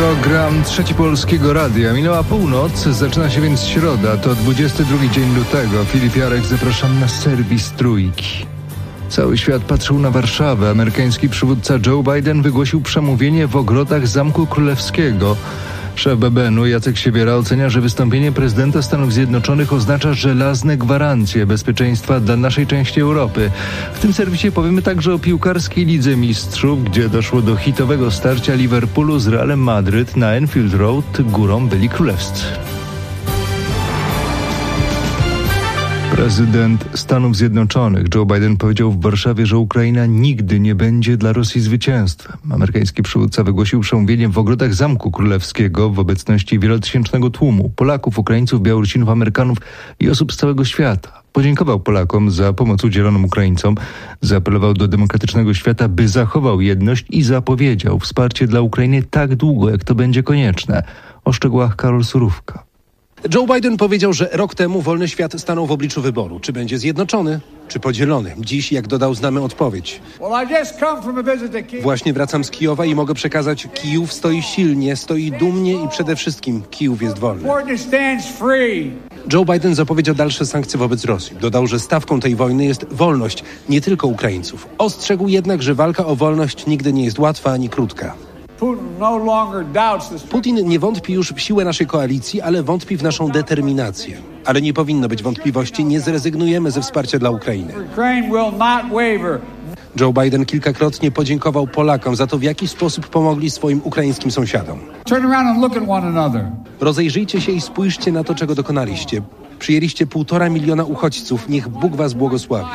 Program Trzeci Polskiego Radia. Minęła północ, zaczyna się więc środa. To 22 dzień lutego. Filip Jarek, zapraszam na serwis Trójki. Cały świat patrzył na Warszawę. Amerykański przywódca Joe Biden wygłosił przemówienie w ogrodach Zamku Królewskiego. Szef BBN-u Jacek Siewiera ocenia, że wystąpienie prezydenta Stanów Zjednoczonych oznacza żelazne gwarancje bezpieczeństwa dla naszej części Europy. W tym serwisie powiemy także o piłkarskiej Lidze Mistrzów, gdzie doszło do hitowego starcia Liverpoolu z Realem Madryt na Anfield Road. Górą byli królewscy. Prezydent Stanów Zjednoczonych Joe Biden powiedział w Warszawie, że Ukraina nigdy nie będzie dla Rosji zwycięstwem. Amerykański przywódca wygłosił przemówienie w ogrodach Zamku Królewskiego w obecności wielotysięcznego tłumu Polaków, Ukraińców, Białorusinów, Amerykanów i osób z całego świata. Podziękował Polakom za pomoc udzieloną Ukraińcom, zaapelował do demokratycznego świata, by zachował jedność i zapowiedział wsparcie dla Ukrainy tak długo, jak to będzie konieczne. O szczegółach Karol Surówka. Joe Biden powiedział, że rok temu wolny świat stanął w obliczu wyboru. Czy będzie zjednoczony, czy podzielony? Dziś, jak dodał, znamy odpowiedź. Właśnie wracam z Kijowa i mogę przekazać: Kijów stoi silnie, stoi dumnie i przede wszystkim Kijów jest wolny. Joe Biden zapowiedział dalsze sankcje wobec Rosji. Dodał, że stawką tej wojny jest wolność, nie tylko Ukraińców. Ostrzegł jednak, że walka o wolność nigdy nie jest łatwa ani krótka. Putin nie wątpi już w siłę naszej koalicji, ale wątpi w naszą determinację. Ale nie powinno być wątpliwości, nie zrezygnujemy ze wsparcia dla Ukrainy. Joe Biden kilkakrotnie podziękował Polakom za to, w jaki sposób pomogli swoim ukraińskim sąsiadom. Rozejrzyjcie się i spójrzcie na to, czego dokonaliście. Przyjęliście 1,5 miliona uchodźców. Niech Bóg was błogosławi.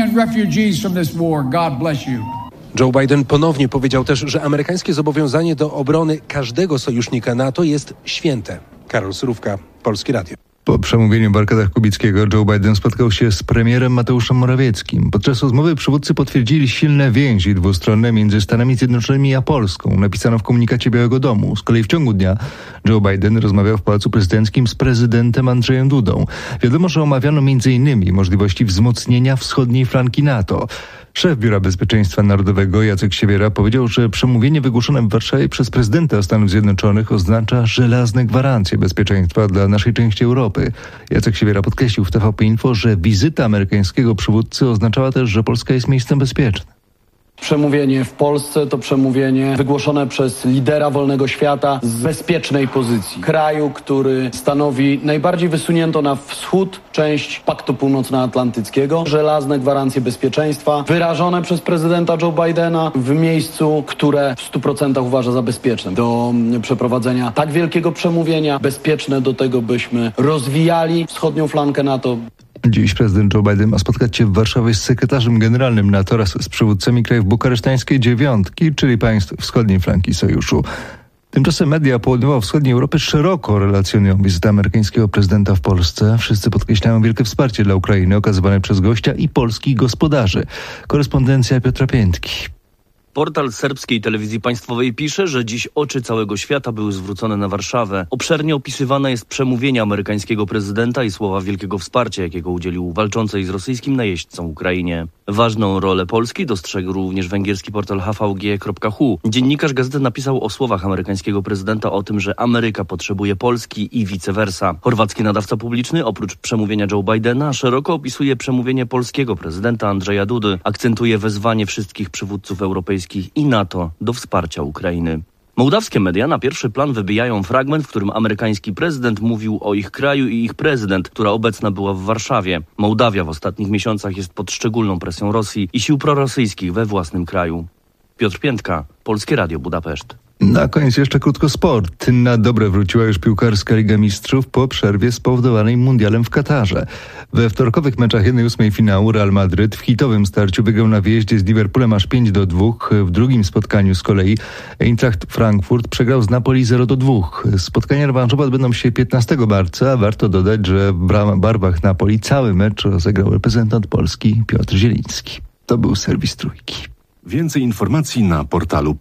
Joe Biden ponownie powiedział też, że amerykańskie zobowiązanie do obrony każdego sojusznika NATO jest święte. Karol Surówka, Polskie Radio. Po przemówieniu w Arkadach Kubickiego Joe Biden spotkał się z premierem Mateuszem Morawieckim. Podczas rozmowy przywódcy potwierdzili silne więzi dwustronne między Stanami Zjednoczonymi a Polską. Napisano w komunikacie Białego Domu. Z kolei w ciągu dnia Joe Biden rozmawiał w Pałacu Prezydenckim z prezydentem Andrzejem Dudą. Wiadomo, że omawiano m.in. możliwości wzmocnienia wschodniej flanki NATO. Szef Biura Bezpieczeństwa Narodowego Jacek Siewiera powiedział, że przemówienie wygłoszone w Warszawie przez prezydenta Stanów Zjednoczonych oznacza żelazne gwarancje bezpieczeństwa dla naszej części Europy. Jacek Siewiera podkreślił w TVP Info, że wizyta amerykańskiego przywódcy oznaczała też, że Polska jest miejscem bezpiecznym. Przemówienie w Polsce to przemówienie wygłoszone przez lidera wolnego świata z bezpiecznej pozycji. Kraju, który stanowi najbardziej wysuniętą na wschód część Paktu Północnoatlantyckiego. Żelazne gwarancje bezpieczeństwa wyrażone przez prezydenta Joe Bidena w miejscu, które w 100% uważa za bezpieczne do przeprowadzenia tak wielkiego przemówienia. Bezpieczne do tego, byśmy rozwijali wschodnią flankę NATO. Dziś prezydent Joe Biden ma spotkać się w Warszawie z sekretarzem generalnym NATO oraz z przywódcami krajów bukaresztańskiej dziewiątki, czyli państw wschodniej flanki sojuszu. Tymczasem media południowo-wschodniej Europy szeroko relacjonują wizytę amerykańskiego prezydenta w Polsce. Wszyscy podkreślają wielkie wsparcie dla Ukrainy okazywane przez gościa i polskich gospodarzy. Korespondencja Piotra Piętki. Portal serbskiej telewizji państwowej pisze, że dziś oczy całego świata były zwrócone na Warszawę. Obszernie opisywane jest przemówienie amerykańskiego prezydenta i słowa wielkiego wsparcia, jakiego udzielił walczącej z rosyjskim najeźdźcą Ukrainie. Ważną rolę Polski dostrzegł również węgierski portal hvg.hu. Dziennikarz gazety napisał o słowach amerykańskiego prezydenta o tym, że Ameryka potrzebuje Polski i vice versa. Chorwacki nadawca publiczny oprócz przemówienia Joe Bidena szeroko opisuje przemówienie polskiego prezydenta Andrzeja Dudy. Akcentuje wezwanie wszystkich przywódców europejskich i NATO do wsparcia Ukrainy. Mołdawskie media na pierwszy plan wybijają fragment, w którym amerykański prezydent mówił o ich kraju i ich prezydent, która obecna była w Warszawie. Mołdawia w ostatnich miesiącach jest pod szczególną presją Rosji i sił prorosyjskich we własnym kraju. Piotr Piętka, Polskie Radio, Budapeszt. Na koniec jeszcze krótko sport. Na dobre wróciła już piłkarska Liga Mistrzów po przerwie spowodowanej mundialem w Katarze. We wtorkowych meczach 1/8 finału Real Madryt w hitowym starciu wygrał na wyjeździe z Liverpoolem aż 5-2. W drugim spotkaniu z kolei Eintracht Frankfurt przegrał z Napoli 0-2. Spotkania rewanżowe odbędą się 15 marca. Warto dodać, że w barwach Napoli cały mecz rozegrał reprezentant Polski Piotr Zieliński. To był serwis Trójki. Więcej informacji na portalu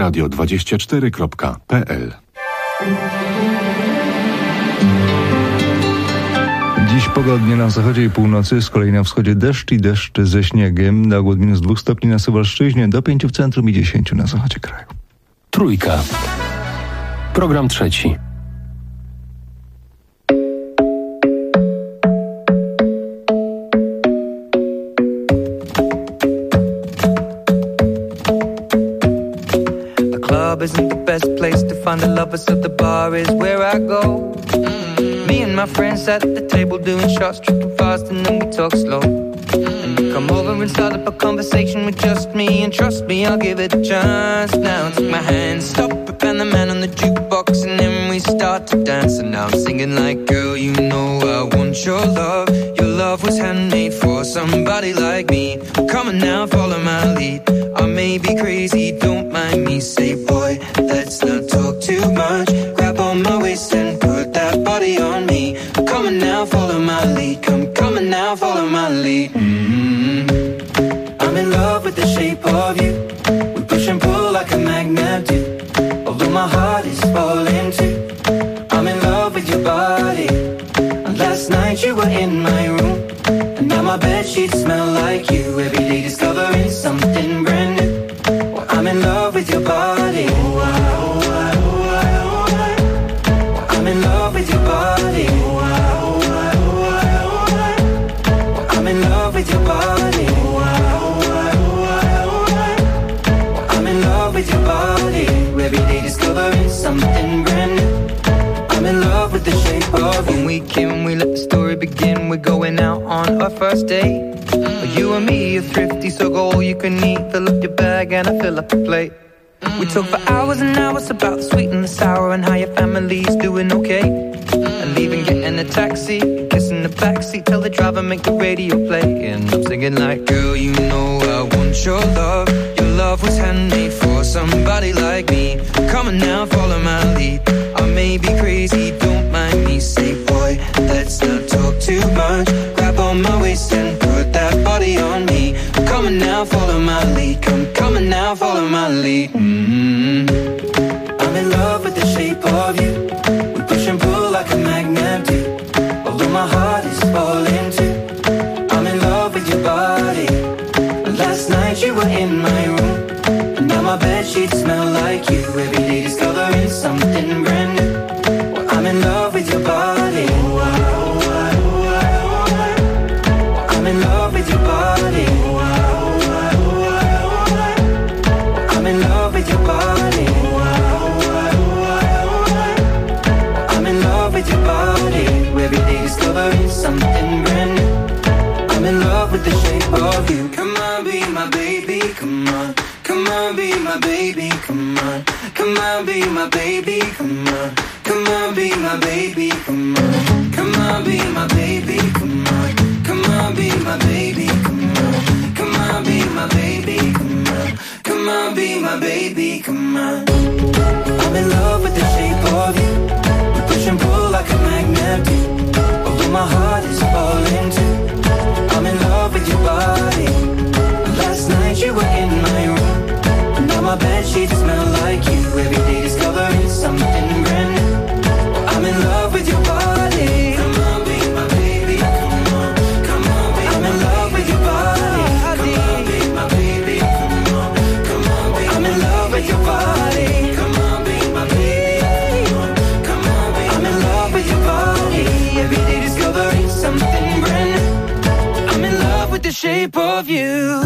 polskieradio24.pl. Dziś pogodnie na zachodzie i północy, z kolei na wschodzie deszcz i deszcz ze śniegiem. Na ogół -2 stopni na Suwalszczyźnie, do 5 w centrum i 10 na zachodzie kraju. Trójka. Program trzeci. Isn't the best place to find the lovers, so the bar is where I go. Me and my friends at the table doing shots, tripping fast, and then we talk slow. And you come over and start up a conversation with just me, and trust me, I'll give it a chance. Now take my hand, stop it, and the man on the jukebox, and then we start to dance. And now I'm singing like, girl, you know I want your love. Your love was handmade for somebody like me. Come on now, follow my lead. I may be crazy, don't mind me. Say, boy, let's not talk too much. Grab on my waist and put that body on me. Come on now, follow my lead. Come on now, follow my lead. I'm in love with the shape of you. We push and pull like a magnet do. Although my heart is falling too. I'm in love with your body. And last night you were in my room. And now my bedsheets smell like you. Every day discovering something brand new. Well, I'm in love with your body. I'm in love with your body. I'm in love with your body. I'm in love with your body. Every day discovering something brand new. I'm in love with the shape of you. When we came, we let the story begin. We're going out on our first date. You and me are thrifty, so go all you can eat. Fill up your bag and I fill up the plate. We talk for hours and hours about the sweet and the sour and how your family's doing okay. And leaving, getting a taxi, kissing the backseat, tell the driver make the radio play. And I'm singing like, girl, you know I want your love. Your love was handmade for somebody like me. Come on now, follow my lead. I may be crazy, don't mind me. Say, boy, let's not talk too much. Grab on my waist and put that body on me. Come on now, follow my lead. Come on now, follow my lead. I'm in love with the shape of you. We push and pull like a magnet do. Although my heart is falling too. I'm in love with your body. Last night you were in my room. And now my bedsheets smell like you. Every day discovering something brand new. Well, I'm in love with your body. I'm in love with your body. I'm in love with your body. I'm in love with your body. Every day discovering something brand new. I'm in love with the shape of you. Come on, be my baby, come on. Come on, be my baby, come on. Come on, be my baby, come on. Come on, be my baby, come on. Come on, be my baby, come on. Come on, be my baby, come on. Come on, be my baby, come on. Come on, be my baby, come on. I'm in love with the shape of you. We push and pull like a magnet do. Although my heart is falling too. I'm in love with your body. Last night you were in my room. And now my bedsheets smell like you. Every day discovering something brand new. I'm in love with your body. Come on, be my baby, come on. Come on, be I'm in love with your body. Come on, be my baby, come on. Come on, be I'm in love with your body. Come on, be my baby, come on. Come on, be I'm in love with your body. Every day discovering something brand new. I'm in love with the shape of you.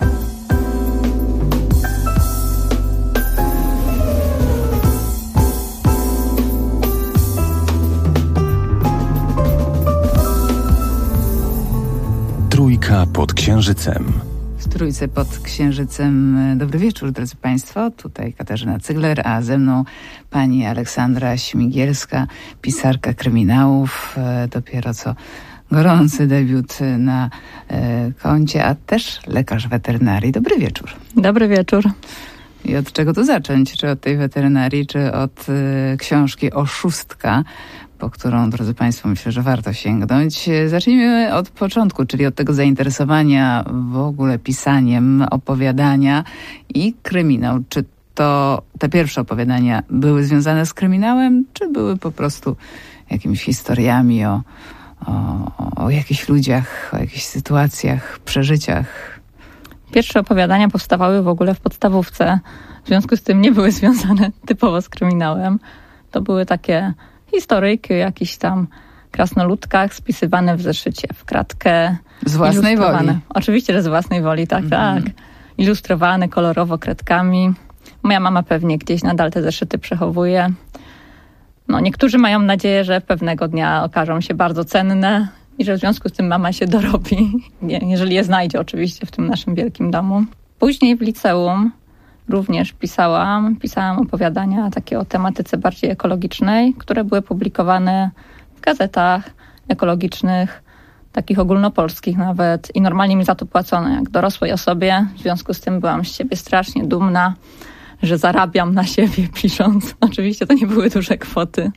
Trójka pod księżycem. W Trójce pod księżycem. Dobry wieczór, drodzy Państwo. Tutaj Katarzyna Cygler, a ze mną pani Aleksandra Śmigielska, pisarka kryminałów. Dopiero co gorący debiut na koncie, a też lekarz weterynarii. Dobry wieczór. Dobry wieczór. I od czego tu zacząć? Czy od tej weterynarii, czy od książki Oszustka, po którą, drodzy Państwo, myślę, że warto sięgnąć. Zacznijmy od początku, czyli od tego zainteresowania w ogóle pisaniem opowiadania i kryminał. Czy to te pierwsze opowiadania były związane z kryminałem, czy były po prostu jakimiś historiami o jakichś ludziach, o jakichś sytuacjach, przeżyciach? Pierwsze opowiadania powstawały w ogóle w podstawówce. W związku z tym nie były związane typowo z kryminałem. To były takie historyjki o jakichś tam krasnoludkach spisywane w zeszycie, w kratkę. Z własnej woli. Oczywiście, że z własnej woli, tak. Ilustrowane kolorowo kredkami. Moja mama pewnie gdzieś nadal te zeszyty przechowuje. No, niektórzy mają nadzieję, że pewnego dnia okażą się bardzo cenne i że w związku z tym mama się dorobi, jeżeli je znajdzie oczywiście w tym naszym wielkim domu. Później w liceum również pisałam opowiadania takie o tematyce bardziej ekologicznej, które były publikowane w gazetach ekologicznych, takich ogólnopolskich nawet i normalnie mi za to płacono jak dorosłej osobie. W związku z tym byłam z siebie strasznie dumna, że zarabiam na siebie pisząc. Oczywiście to nie były duże kwoty.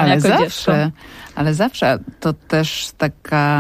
Ale zawsze to też taka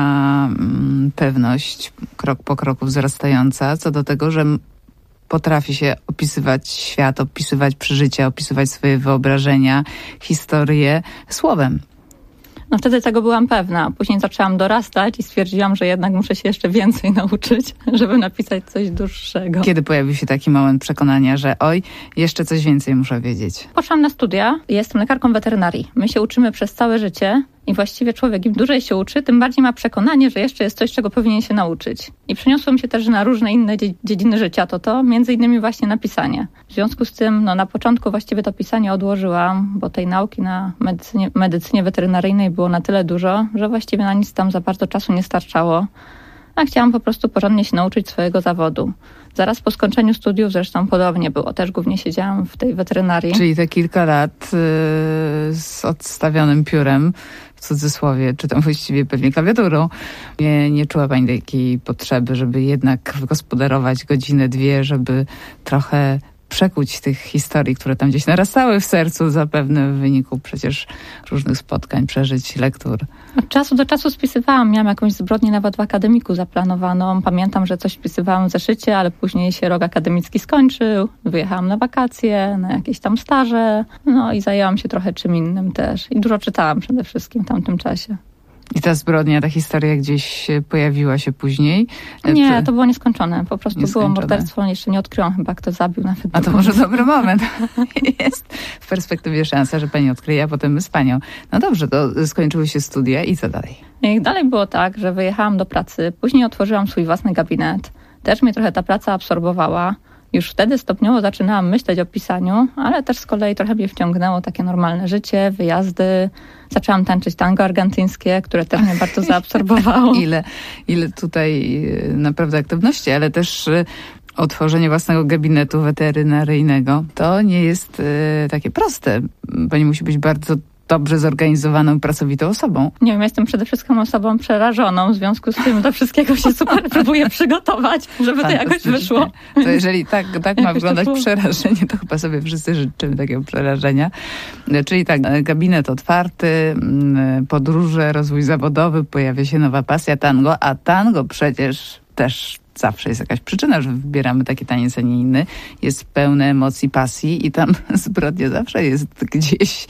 pewność krok po kroku wzrastająca co do tego, że potrafi się opisywać świat, opisywać przeżycia, opisywać swoje wyobrażenia, historie słowem. No wtedy tego byłam pewna. Później zaczęłam dorastać i stwierdziłam, że jednak muszę się jeszcze więcej nauczyć, żeby napisać coś dłuższego. Kiedy pojawił się taki moment przekonania, że jeszcze coś więcej muszę wiedzieć? Poszłam na studia. Jestem lekarką weterynarii. My się uczymy przez całe życie i właściwie człowiek im dłużej się uczy, tym bardziej ma przekonanie, że jeszcze jest coś, czego powinien się nauczyć. I przeniosło mi się też na różne inne dziedziny życia. To między innymi właśnie na pisanie. W związku z tym na początku właściwie to pisanie odłożyłam, bo tej nauki na medycynie weterynaryjnej było na tyle dużo, że właściwie na nic tam za bardzo czasu nie starczało. A chciałam po prostu porządnie się nauczyć swojego zawodu. Zaraz po skończeniu studiów zresztą podobnie było. Też głównie siedziałam w tej weterynarii. Czyli te kilka lat z odstawionym piórem, w cudzysłowie, czy tam właściwie pewnie klawiaturą, nie czuła pani takiej potrzeby, żeby jednak wygospodarować godzinę, dwie, żeby trochę przekuć tych historii, które tam gdzieś narastały w sercu, zapewne w wyniku przecież różnych spotkań, przeżyć, lektur. Od czasu do czasu spisywałam. Miałam jakąś zbrodnię nawet w akademiku zaplanowaną. Pamiętam, że coś wpisywałam w zeszycie, ale później się rok akademicki skończył. Wyjechałam na wakacje, na jakieś tam staże. No i zajęłam się trochę czym innym też. I dużo czytałam przede wszystkim w tamtym czasie. I ta zbrodnia, ta historia gdzieś pojawiła się później? Nie, to było nieskończone. Po prostu było morderstwo. Jeszcze nie odkryłam chyba, kto zabił. Nawet a to może dobry moment. Jest w perspektywie szansa, że pani odkryje, a potem my z panią. No dobrze, to skończyły się studia i co dalej? I dalej było tak, że wyjechałam do pracy. Później otworzyłam swój własny gabinet. Też mnie trochę ta praca absorbowała. Już wtedy stopniowo zaczynałam myśleć o pisaniu, ale też z kolei trochę mnie wciągnęło takie normalne życie, wyjazdy. Zaczęłam tańczyć tango argentyńskie, które też mnie bardzo zaabsorbowało. Ile tutaj naprawdę aktywności, ale też otworzenie własnego gabinetu weterynaryjnego. To nie jest takie proste. Pani musi być bardzo dobrze zorganizowaną, pracowitą osobą. Nie wiem, jestem przede wszystkim osobą przerażoną, w związku z tym do wszystkiego się super próbuję przygotować, żeby to jakoś wyszło. To jeżeli tak ma wyglądać przerażenie, to chyba sobie wszyscy życzymy takiego przerażenia. Czyli tak, gabinet otwarty, podróże, rozwój zawodowy, pojawia się nowa pasja tango, a tango przecież też zawsze jest jakaś przyczyna, że wybieramy taki taniec, a nie inny. Jest pełne emocji, pasji i tam zbrodnia zawsze jest gdzieś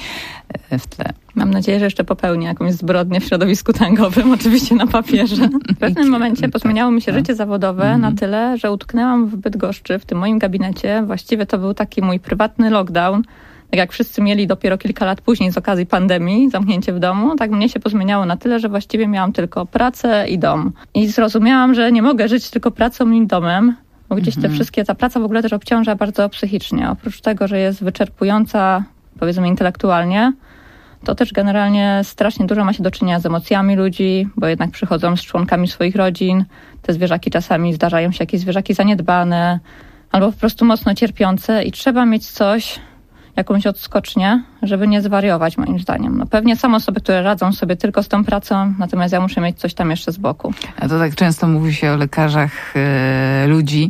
w tle. Mam nadzieję, że jeszcze popełnię jakąś zbrodnię w środowisku tangowym, oczywiście na papierze. W pewnym momencie pozmieniało mi się życie zawodowe na tyle, że utknęłam w Bydgoszczy, w tym moim gabinecie. Właściwie to był taki mój prywatny lockdown. Tak jak wszyscy mieli dopiero kilka lat później z okazji pandemii, zamknięcie w domu, tak mnie się pozmieniało na tyle, że właściwie miałam tylko pracę i dom. I zrozumiałam, że nie mogę żyć tylko pracą i domem, bo gdzieś ta praca w ogóle też obciąża bardzo psychicznie. Oprócz tego, że jest wyczerpująca, powiedzmy intelektualnie, to też generalnie strasznie dużo ma się do czynienia z emocjami ludzi, bo jednak przychodzą z członkami swoich rodzin. Te zwierzaki czasami zdarzają się jakieś zwierzaki zaniedbane albo po prostu mocno cierpiące i trzeba mieć coś, jakąś odskocznię, żeby nie zwariować, moim zdaniem. No pewnie są osoby, które radzą sobie tylko z tą pracą, natomiast ja muszę mieć coś tam jeszcze z boku. A to tak często mówi się o lekarzach ludzi,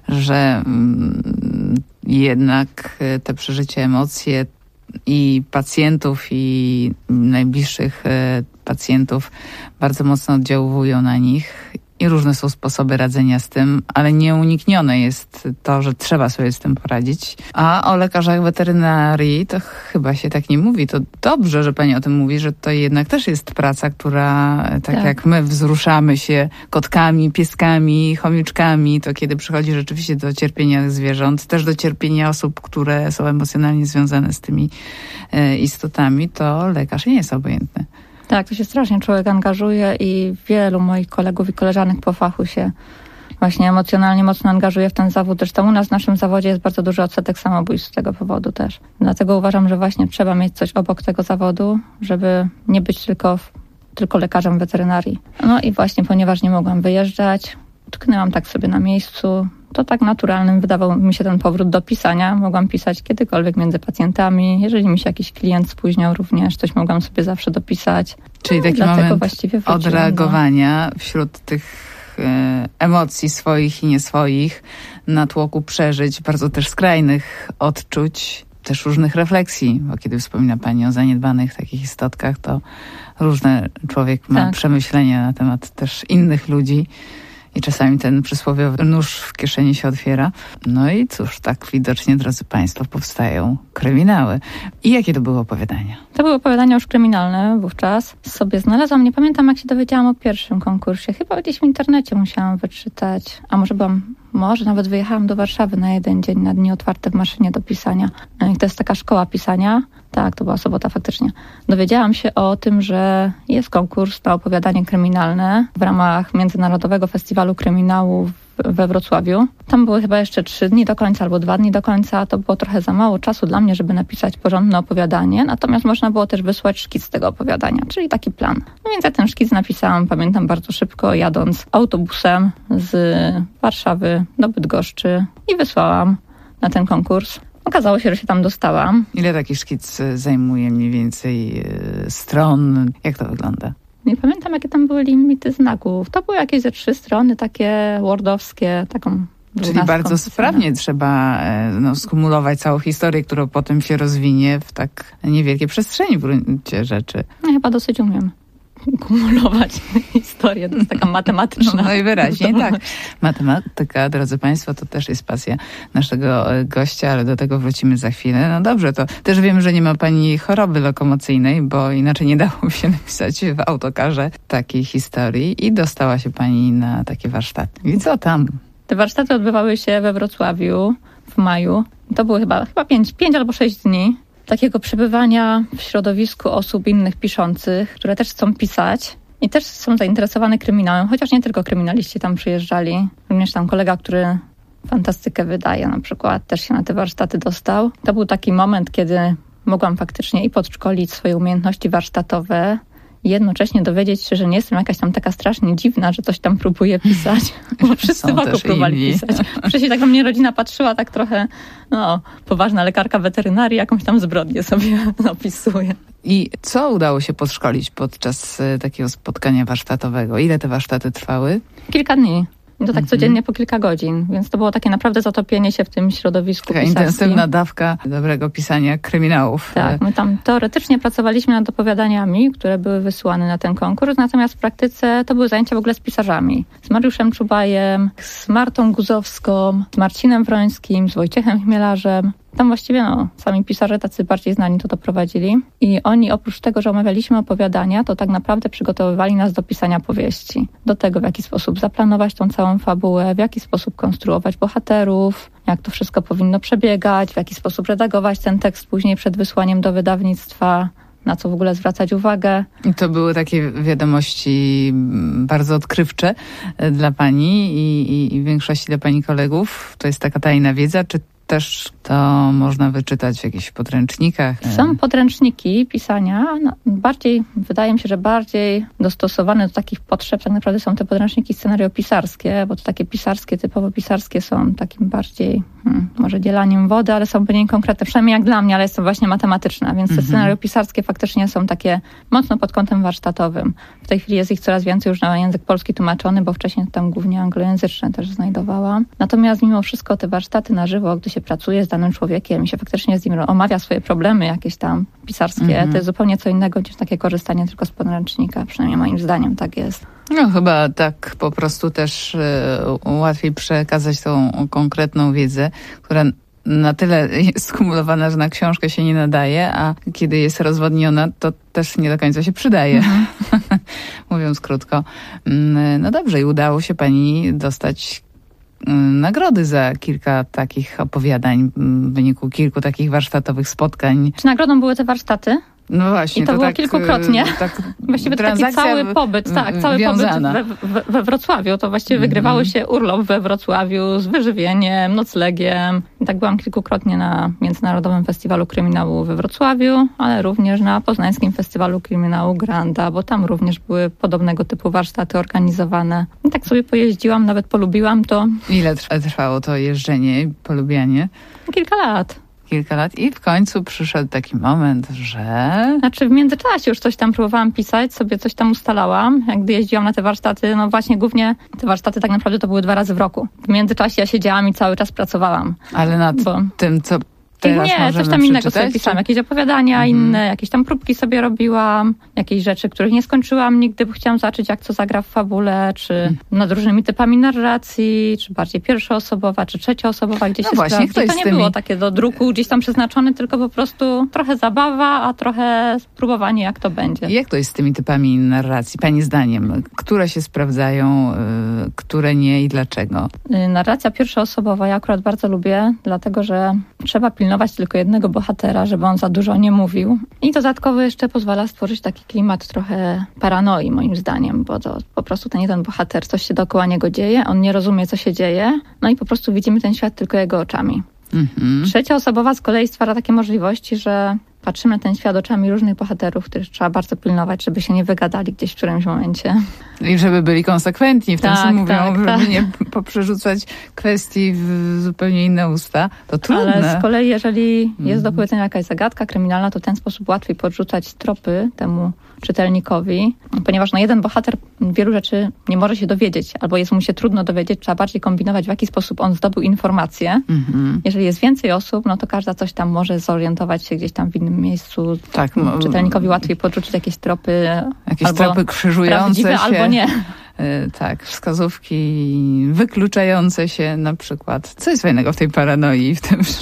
że jednak te przeżycia, emocje i pacjentów, i najbliższych pacjentów bardzo mocno oddziałują na nich i różne są sposoby radzenia z tym, ale nieuniknione jest to, że trzeba sobie z tym poradzić. A o lekarzach weterynarii to chyba się tak nie mówi. To dobrze, że pani o tym mówi, że to jednak też jest praca, która tak jak my wzruszamy się kotkami, pieskami, chomiczkami, to kiedy przychodzi rzeczywiście do cierpienia zwierząt, też do cierpienia osób, które są emocjonalnie związane z tymi istotami, to lekarz nie jest obojętny. Tak, to się strasznie człowiek angażuje i wielu moich kolegów i koleżanek po fachu się właśnie emocjonalnie mocno angażuje w ten zawód. Zresztą u nas w naszym zawodzie jest bardzo duży odsetek samobójstw z tego powodu też. Dlatego uważam, że właśnie trzeba mieć coś obok tego zawodu, żeby nie być tylko lekarzem weterynarii. No i właśnie ponieważ nie mogłam wyjeżdżać, utknęłam tak sobie na miejscu. To tak naturalnym wydawał mi się ten powrót do pisania. Mogłam pisać kiedykolwiek między pacjentami. Jeżeli mi się jakiś klient spóźniał również, coś mogłam sobie zawsze dopisać. Czyli taki moment odreagowania wśród tych emocji swoich i nieswoich, natłoku przeżyć, bardzo też skrajnych odczuć, też różnych refleksji, bo kiedy wspomina pani o zaniedbanych takich istotkach, to różne człowiek ma przemyślenia na temat też innych ludzi i czasami ten przysłowiowy nóż w kieszeni się otwiera. No i cóż, tak widocznie, drodzy państwo, powstają kryminały. I jakie to były opowiadania? To były opowiadania już kryminalne wówczas. Sobie znalazłam, nie pamiętam jak się dowiedziałam o pierwszym konkursie. Chyba gdzieś w internecie musiałam wyczytać. A może nawet wyjechałam do Warszawy na jeden dzień, na dni otwarte w maszynie do pisania. I to jest taka szkoła pisania. Tak, to była sobota faktycznie. Dowiedziałam się o tym, że jest konkurs na opowiadanie kryminalne w ramach Międzynarodowego Festiwalu Kryminału we Wrocławiu. Tam były chyba jeszcze 3 dni do końca albo 2 dni do końca. To było trochę za mało czasu dla mnie, żeby napisać porządne opowiadanie. Natomiast można było też wysłać szkic tego opowiadania, czyli taki plan. No więc ja ten szkic napisałam, pamiętam, bardzo szybko, jadąc autobusem z Warszawy do Bydgoszczy i wysłałam na ten konkurs. Okazało się, że się tam dostałam. Ile taki szkic zajmuje mniej więcej stron? Jak to wygląda? Nie pamiętam, jakie tam były limity znaków. To były jakieś ze 3 strony, takie wordowskie, taką. Czyli bardzo sprawnie trzeba skumulować całą historię, która potem się rozwinie w tak niewielkiej przestrzeni w gruncie rzeczy. Ja chyba dosyć umiem kumulować historię. To jest taka matematyczna. No i wyraźnie tak. Matematyka, drodzy państwo, to też jest pasja naszego gościa, ale do tego wrócimy za chwilę. No dobrze, to też wiem, że nie ma pani choroby lokomocyjnej, bo inaczej nie dałoby się napisać w autokarze takiej historii i dostała się pani na takie warsztaty. I co tam? Te warsztaty odbywały się we Wrocławiu w maju. To były chyba 5 albo 6 dni takiego przebywania w środowisku osób innych piszących, które też chcą pisać i też są zainteresowane kryminałem, chociaż nie tylko kryminaliści tam przyjeżdżali. Również tam kolega, który fantastykę wydaje na przykład, też się na te warsztaty dostał. To był taki moment, kiedy mogłam faktycznie i podszkolić swoje umiejętności warsztatowe, jednocześnie dowiedzieć się, że nie jestem jakaś tam taka strasznie dziwna, że coś tam próbuję pisać, bo wszyscy wokół próbowali pisać. Wcześniej tak na mnie rodzina patrzyła tak trochę, poważna lekarka weterynarii, jakąś tam zbrodnię sobie opisuje. I co udało się podszkolić podczas takiego spotkania warsztatowego? Ile te warsztaty trwały? Kilka dni. I to tak codziennie po kilka godzin, więc to było takie naprawdę zatopienie się w tym środowisku taka pisarskim. Intensywna dawka dobrego pisania kryminałów. Tak, my tam teoretycznie pracowaliśmy nad opowiadaniami, które były wysłane na ten konkurs, natomiast w praktyce to były zajęcia w ogóle z pisarzami. Z Mariuszem Czubajem, z Martą Guzowską, z Marcinem Wrońskim, z Wojciechem Chmielarzem. Tam właściwie sami pisarze tacy bardziej znani to prowadzili. I oni oprócz tego, że omawialiśmy opowiadania, to tak naprawdę przygotowywali nas do pisania powieści. Do tego, w jaki sposób zaplanować tą całą fabułę, w jaki sposób konstruować bohaterów, jak to wszystko powinno przebiegać, w jaki sposób redagować ten tekst później przed wysłaniem do wydawnictwa, na co w ogóle zwracać uwagę. I to były takie wiadomości bardzo odkrywcze dla pani i w większości dla pani kolegów. To jest taka tajna wiedza, czy też to można wyczytać w jakichś podręcznikach? Są podręczniki pisania, wydaje mi się, że bardziej dostosowane do takich potrzeb tak naprawdę są te podręczniki scenariopisarskie, bo to takie pisarskie, typowo pisarskie są takim bardziej może dzielaniem wody, ale są mniej konkretne, przynajmniej jak dla mnie, ale jest to właśnie matematyczne, więc te scenariopisarskie faktycznie są takie mocno pod kątem warsztatowym. W tej chwili jest ich coraz więcej już na język polski tłumaczony, bo wcześniej tam głównie anglojęzyczne też znajdowałam. Natomiast mimo wszystko te warsztaty na żywo, gdy się pracuje z danym danym człowiekiem i się faktycznie z nim omawia swoje problemy jakieś tam pisarskie, to jest zupełnie co innego niż takie korzystanie tylko z podręcznika. Przynajmniej moim zdaniem tak jest. No chyba tak po prostu też łatwiej przekazać tą konkretną wiedzę, która na tyle jest skumulowana, że na książkę się nie nadaje, a kiedy jest rozwodniona, to też nie do końca się przydaje. Mówiąc krótko. No dobrze, i udało się pani dostać nagrody za kilka takich opowiadań w wyniku kilku takich warsztatowych spotkań. Czy nagrodą były te warsztaty? No właśnie. I to było tak, kilkukrotnie. Tak, właściwie taki cały pobyt, we Wrocławiu. To właściwie wygrywało się urlop we Wrocławiu z wyżywieniem, noclegiem. I tak byłam kilkukrotnie na Międzynarodowym Festiwalu Kryminału we Wrocławiu, ale również na Poznańskim Festiwalu Kryminału Granda, bo tam również były podobnego typu warsztaty organizowane. I tak sobie pojeździłam, nawet polubiłam to. Ile trwało to jeżdżenie, polubianie? Kilka lat. I w końcu przyszedł taki moment, że... Znaczy w międzyczasie już coś tam próbowałam pisać, sobie coś tam ustalałam. Jak gdy jeździłam na te warsztaty, no właśnie głównie te warsztaty tak naprawdę to były 2 razy w roku. W międzyczasie ja siedziałam i cały czas pracowałam. Ale nad tym, co teraz nie, coś tam innego sobie pisałam. Jakieś opowiadania inne, jakieś tam próbki sobie robiłam, jakieś rzeczy, których nie skończyłam nigdy, bo chciałam zobaczyć, jak co zagra w fabule, czy nad różnymi typami narracji, czy bardziej pierwszoosobowa, czy trzecioosobowa, gdzieś się właśnie, sprawdzi. To nie było takie do druku gdzieś tam przeznaczone, tylko po prostu trochę zabawa, a trochę spróbowanie, jak to będzie. Jak to jest z tymi typami narracji, pani zdaniem? Które się sprawdzają, które nie i dlaczego? Narracja pierwszoosobowa ja akurat bardzo lubię, dlatego że trzeba pilnować tylko jednego bohatera, żeby on za dużo nie mówił. I dodatkowo jeszcze pozwala stworzyć taki klimat trochę paranoi, moim zdaniem, bo to po prostu ten jeden bohater, coś się dookoła niego dzieje, on nie rozumie, co się dzieje, no i po prostu widzimy ten świat tylko jego oczami. Trzecioosobowa z kolei stwarza takie możliwości, że patrzymy na ten świat oczami różnych bohaterów, których trzeba bardzo pilnować, żeby się nie wygadali gdzieś w którymś momencie. I żeby byli konsekwentni w tym, co mówią, żeby nie poprzerzucać kwestii w zupełnie inne usta. To trudne. Ale z kolei, jeżeli jest do powiedzenia jakaś zagadka kryminalna, to w ten sposób łatwiej podrzucać tropy temu czytelnikowi, ponieważ jeden bohater wielu rzeczy nie może się dowiedzieć, albo jest mu się trudno dowiedzieć, trzeba bardziej kombinować, w jaki sposób on zdobył informacje. Jeżeli jest więcej osób, no to każda coś tam może zorientować się gdzieś tam w innym miejscu. Tak, czytelnikowi łatwiej podrzucić jakieś tropy. Jakieś tropy krzyżujące się. Albo nie. Tak, wskazówki wykluczające się na przykład. Co jest fajnego w tej paranoi? W tym,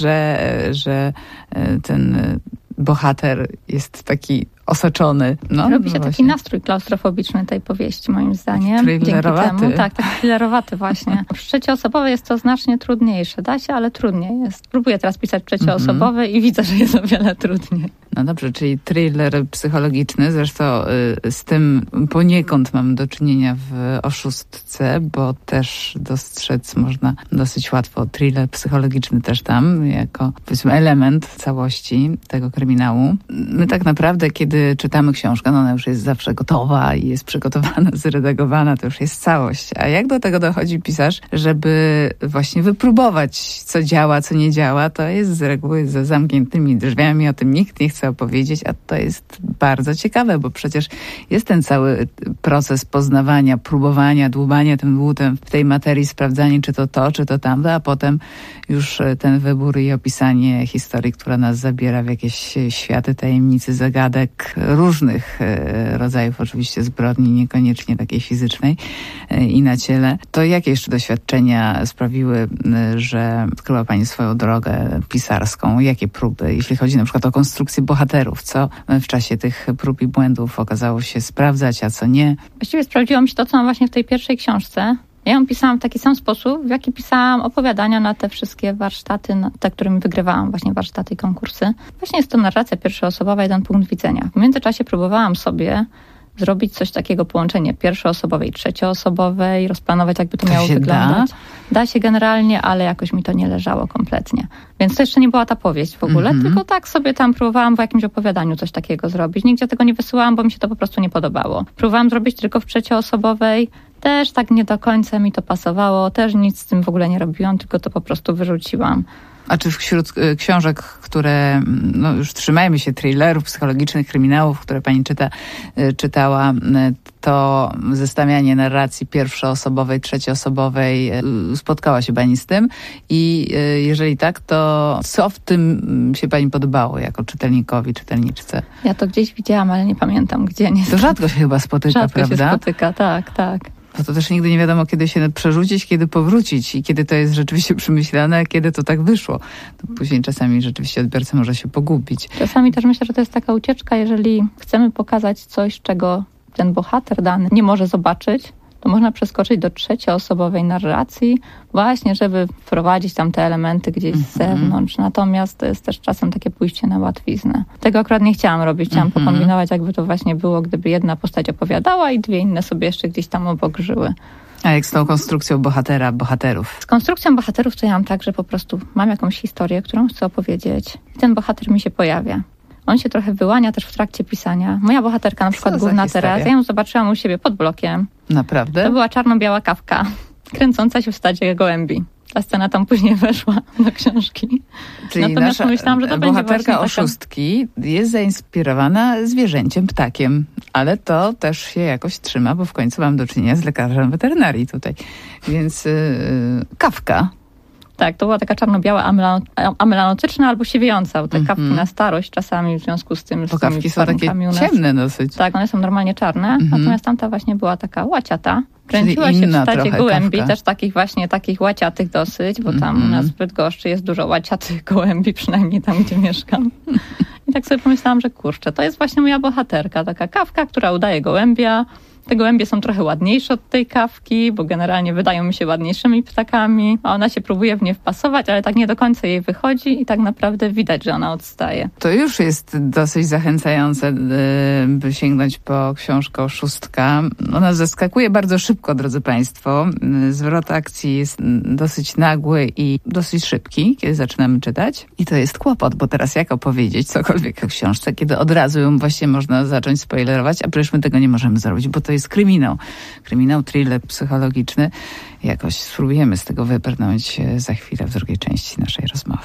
że ten bohater jest taki osaczony. Robi się taki nastrój klaustrofobiczny tej powieści, moim zdaniem. Thrillerowaty. Dzięki temu, tak, thrillerowaty właśnie. W trzecioosobowej jest to znacznie trudniejsze. Da się, ale trudniej jest. Próbuję teraz pisać trzecioosobowe i widzę, że jest o wiele trudniej. No dobrze, czyli thriller psychologiczny. Zresztą z tym poniekąd mam do czynienia w Oszustce, bo też dostrzec można dosyć łatwo thriller psychologiczny też tam, jako powiedzmy element całości tego kryminału. My tak naprawdę, kiedy czytamy książkę, ona już jest zawsze gotowa i jest przygotowana, zredagowana, to już jest całość. A jak do tego dochodzi pisarz, żeby właśnie wypróbować, co działa, co nie działa, to jest z reguły za zamkniętymi drzwiami, o tym nikt nie chce opowiedzieć, a to jest bardzo ciekawe, bo przecież jest ten cały proces poznawania, próbowania, dłubania tym dłutem w tej materii, sprawdzanie, czy to tamto, a potem już ten wybór i opisanie historii, która nas zabiera w jakieś światy tajemnicy, zagadek, różnych rodzajów oczywiście zbrodni, niekoniecznie takiej fizycznej i na ciele. To jakie jeszcze doświadczenia sprawiły, że odkryła pani swoją drogę pisarską? Jakie próby, jeśli chodzi na przykład o konstrukcję bohaterów? Co w czasie tych prób i błędów okazało się sprawdzać, a co nie? Właściwie sprawdziło mi się to, co mam właśnie w tej pierwszej książce. Ja ją pisałam w taki sam sposób, w jaki pisałam opowiadania na te wszystkie warsztaty, te, którymi wygrywałam właśnie warsztaty i konkursy. Właśnie jest to narracja pierwszoosobowa, jeden punkt widzenia. W międzyczasie próbowałam sobie zrobić coś takiego, połączenie pierwszoosobowej i trzecioosobowej, rozplanować, jakby to miało wyglądać. Da się generalnie, ale jakoś mi to nie leżało kompletnie. Więc to jeszcze nie była ta powieść w ogóle, tylko tak sobie tam próbowałam w jakimś opowiadaniu coś takiego zrobić. Nigdzie tego nie wysyłałam, bo mi się to po prostu nie podobało. Próbowałam zrobić tylko w trzecioosobowej. Też tak nie do końca mi to pasowało. Też nic z tym w ogóle nie robiłam, tylko to po prostu wyrzuciłam. A czy wśród książek, które, no już trzymajmy się thrillerów, psychologicznych, kryminałów, które pani czytała, to zestawianie narracji pierwszoosobowej, trzecioosobowej, spotkała się pani z tym? I jeżeli tak, to co w tym się pani podobało jako czytelnikowi, czytelniczce? Ja to gdzieś widziałam, ale nie pamiętam gdzie. To rzadko się chyba spotyka, rzadko prawda? Rzadko się spotyka, tak. No to też nigdy nie wiadomo, kiedy się przerzucić, kiedy powrócić i kiedy to jest rzeczywiście przemyślane, a kiedy to tak wyszło. To później czasami rzeczywiście odbiorca może się pogubić. Czasami też myślę, że to jest taka ucieczka, jeżeli chcemy pokazać coś, czego ten bohater dany nie może zobaczyć, to można przeskoczyć do trzecioosobowej narracji, właśnie żeby wprowadzić tam te elementy gdzieś z zewnątrz. Natomiast to jest też czasem takie pójście na łatwiznę. Tego akurat nie chciałam robić. Chciałam pokombinować, jakby to właśnie było, gdyby jedna postać opowiadała i dwie inne sobie jeszcze gdzieś tam obok żyły. A jak z tą konstrukcją bohaterów? Z konstrukcją bohaterów to ja mam tak, że po prostu mam jakąś historię, którą chcę opowiedzieć i ten bohater mi się pojawia. On się trochę wyłania też w trakcie pisania. Moja bohaterka, na przykład główna Teresa, ja ją zobaczyłam u siebie pod blokiem. Naprawdę? To była czarno-biała kawka, kręcąca się w stadzie gołębi. Ta scena tam później weszła do książki. Czyli natomiast myślałam, że to będzie bohaterka oszustki jest zainspirowana zwierzęciem, ptakiem. Ale to też się jakoś trzyma, bo w końcu mam do czynienia z lekarzem weterynarii tutaj. Więc kawka. Tak, to była taka czarno-biała, amelanotyczna albo siwiejąca, bo te kawki na starość czasami w związku z tym... Bo kawki są takie ciemne dosyć. Tak, one są normalnie czarne, natomiast tamta właśnie była taka łaciata. Kręciła się w stadzie gołębi, kawka. Też takich łaciatych dosyć, bo tam u nas w Bydgoszczy jest dużo łaciatych gołębi, przynajmniej tam, gdzie mieszkam. I tak sobie pomyślałam, że kurczę, to jest właśnie moja bohaterka, taka kawka, która udaje gołębia. Te gołębie są trochę ładniejsze od tej kawki, bo generalnie wydają mi się ładniejszymi ptakami, a ona się próbuje w nie wpasować, ale tak nie do końca jej wychodzi i tak naprawdę widać, że ona odstaje. To już jest dosyć zachęcające, by sięgnąć po książkę Oszustka. Ona zaskakuje bardzo szybko, drodzy Państwo. Zwrot akcji jest dosyć nagły i dosyć szybki, kiedy zaczynamy czytać. I to jest kłopot, bo teraz jak opowiedzieć cokolwiek o książce, kiedy od razu ją właśnie można zacząć spoilerować, a przecież my tego nie możemy zrobić, bo to jest kryminał, thriller psychologiczny. Jakoś spróbujemy z tego wybrnąć za chwilę w drugiej części naszej rozmowy.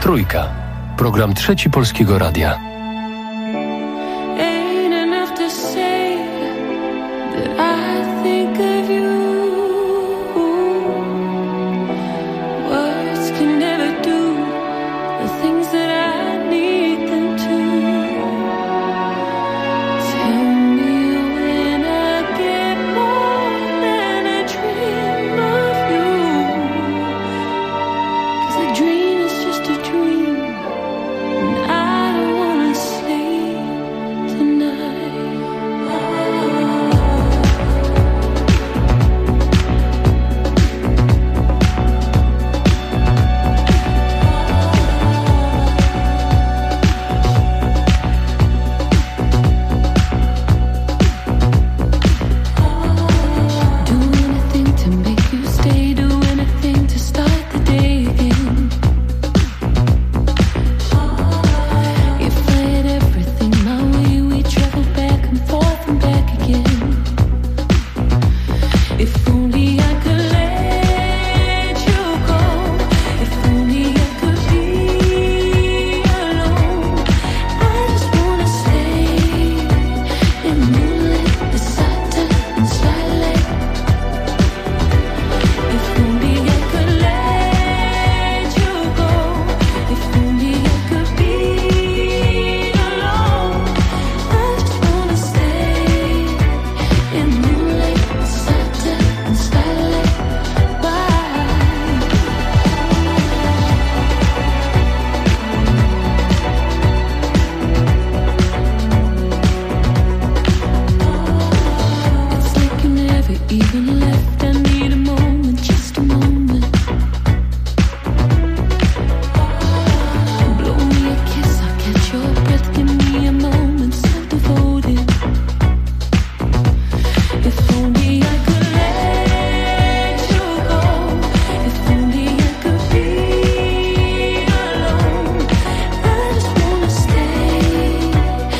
Trójka. Program Trzeci Polskiego Radia.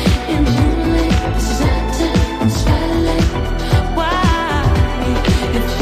If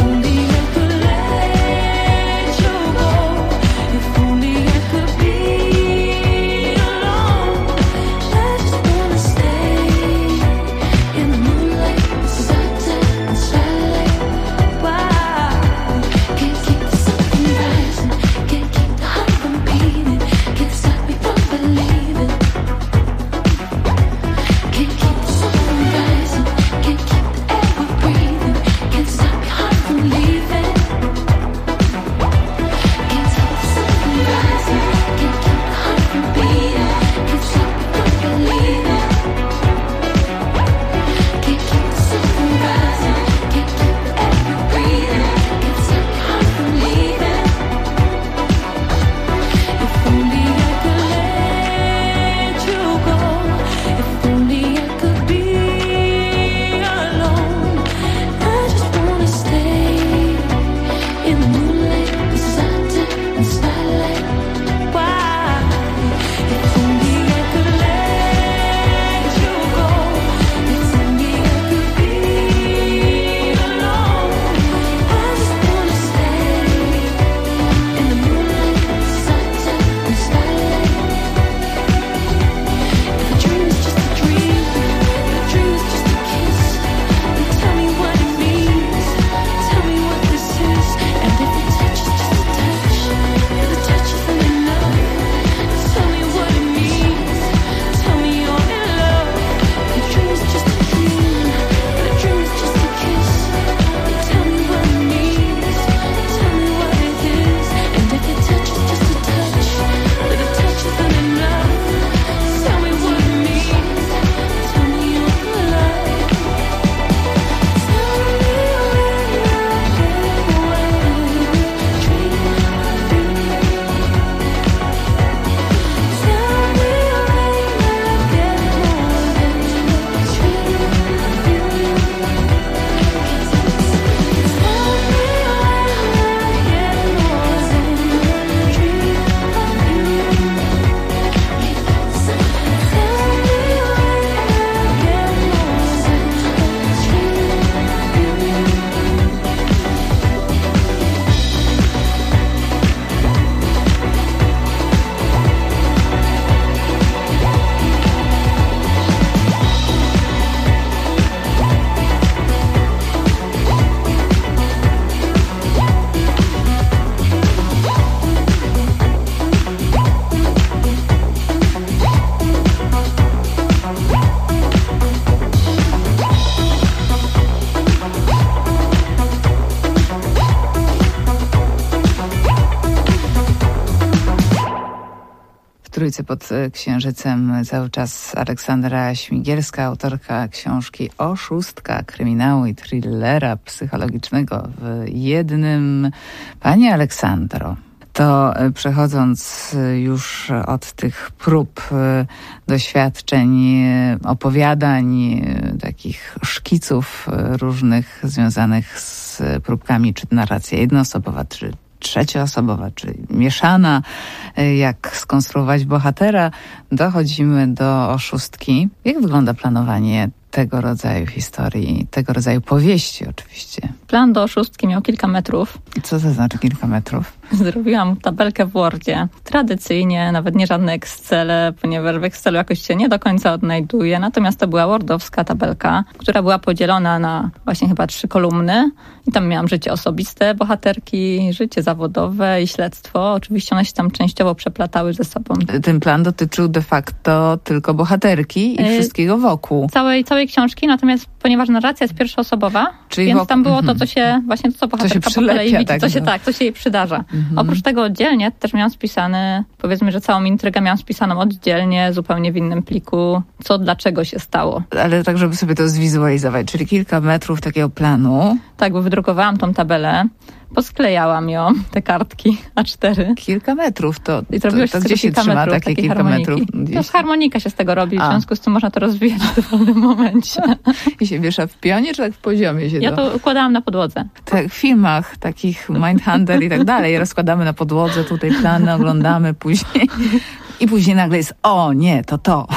Trójce pod Księżycem cały czas Aleksandra Śmigielska, autorka książki Oszustka, kryminału i thrillera psychologicznego w jednym. Pani Aleksandro, to przechodząc już od tych prób, doświadczeń, opowiadań, takich szkiców różnych związanych z próbkami, czy narracja jednoosobowa, czy trzecioosobowa, czy mieszana, jak skonstruować bohatera, dochodzimy do Oszustki. Jak wygląda planowanie tego rodzaju historii, tego rodzaju powieści oczywiście? Plan do Oszustki miał kilka metrów. Co to znaczy kilka metrów? Zrobiłam tabelkę w Wordzie. Tradycyjnie, nawet nie żadne Excele, ponieważ w Excelu jakoś się nie do końca odnajduje. Natomiast to była wordowska tabelka, która była podzielona na właśnie chyba 3 kolumny. I tam miałam życie osobiste bohaterki, życie zawodowe i śledztwo. Oczywiście one się tam częściowo przeplatały ze sobą. Ten plan dotyczył de facto tylko bohaterki i wszystkiego wokół. Całej książki, natomiast ponieważ narracja jest pierwszoosobowa, czyli więc tam było to, co się, właśnie to, co bohaterka po kolei widzi, co się jej przydarza. Oprócz tego oddzielnie też miałam spisany, powiedzmy, że całą intrygę miałam spisaną oddzielnie, zupełnie w innym pliku, co, dlaczego się stało. Ale tak, żeby sobie to zwizualizować, czyli kilka metrów takiego planu. Tak, bo wydrukowałam tą tabelę, posklejałam ją, te kartki A4. Kilka metrów, to gdzie się trzyma takie kilka metrów? To z harmonika się z tego robi, w związku z tym można to rozwijać w dowolnym momencie. I się wiesza w pionie, czy tak w poziomie się Ja to układałam na podłodze. Tak, w filmach takich Mindhunter i tak dalej, rozkładamy na podłodze, tutaj plany oglądamy później. I później nagle jest, o nie, to.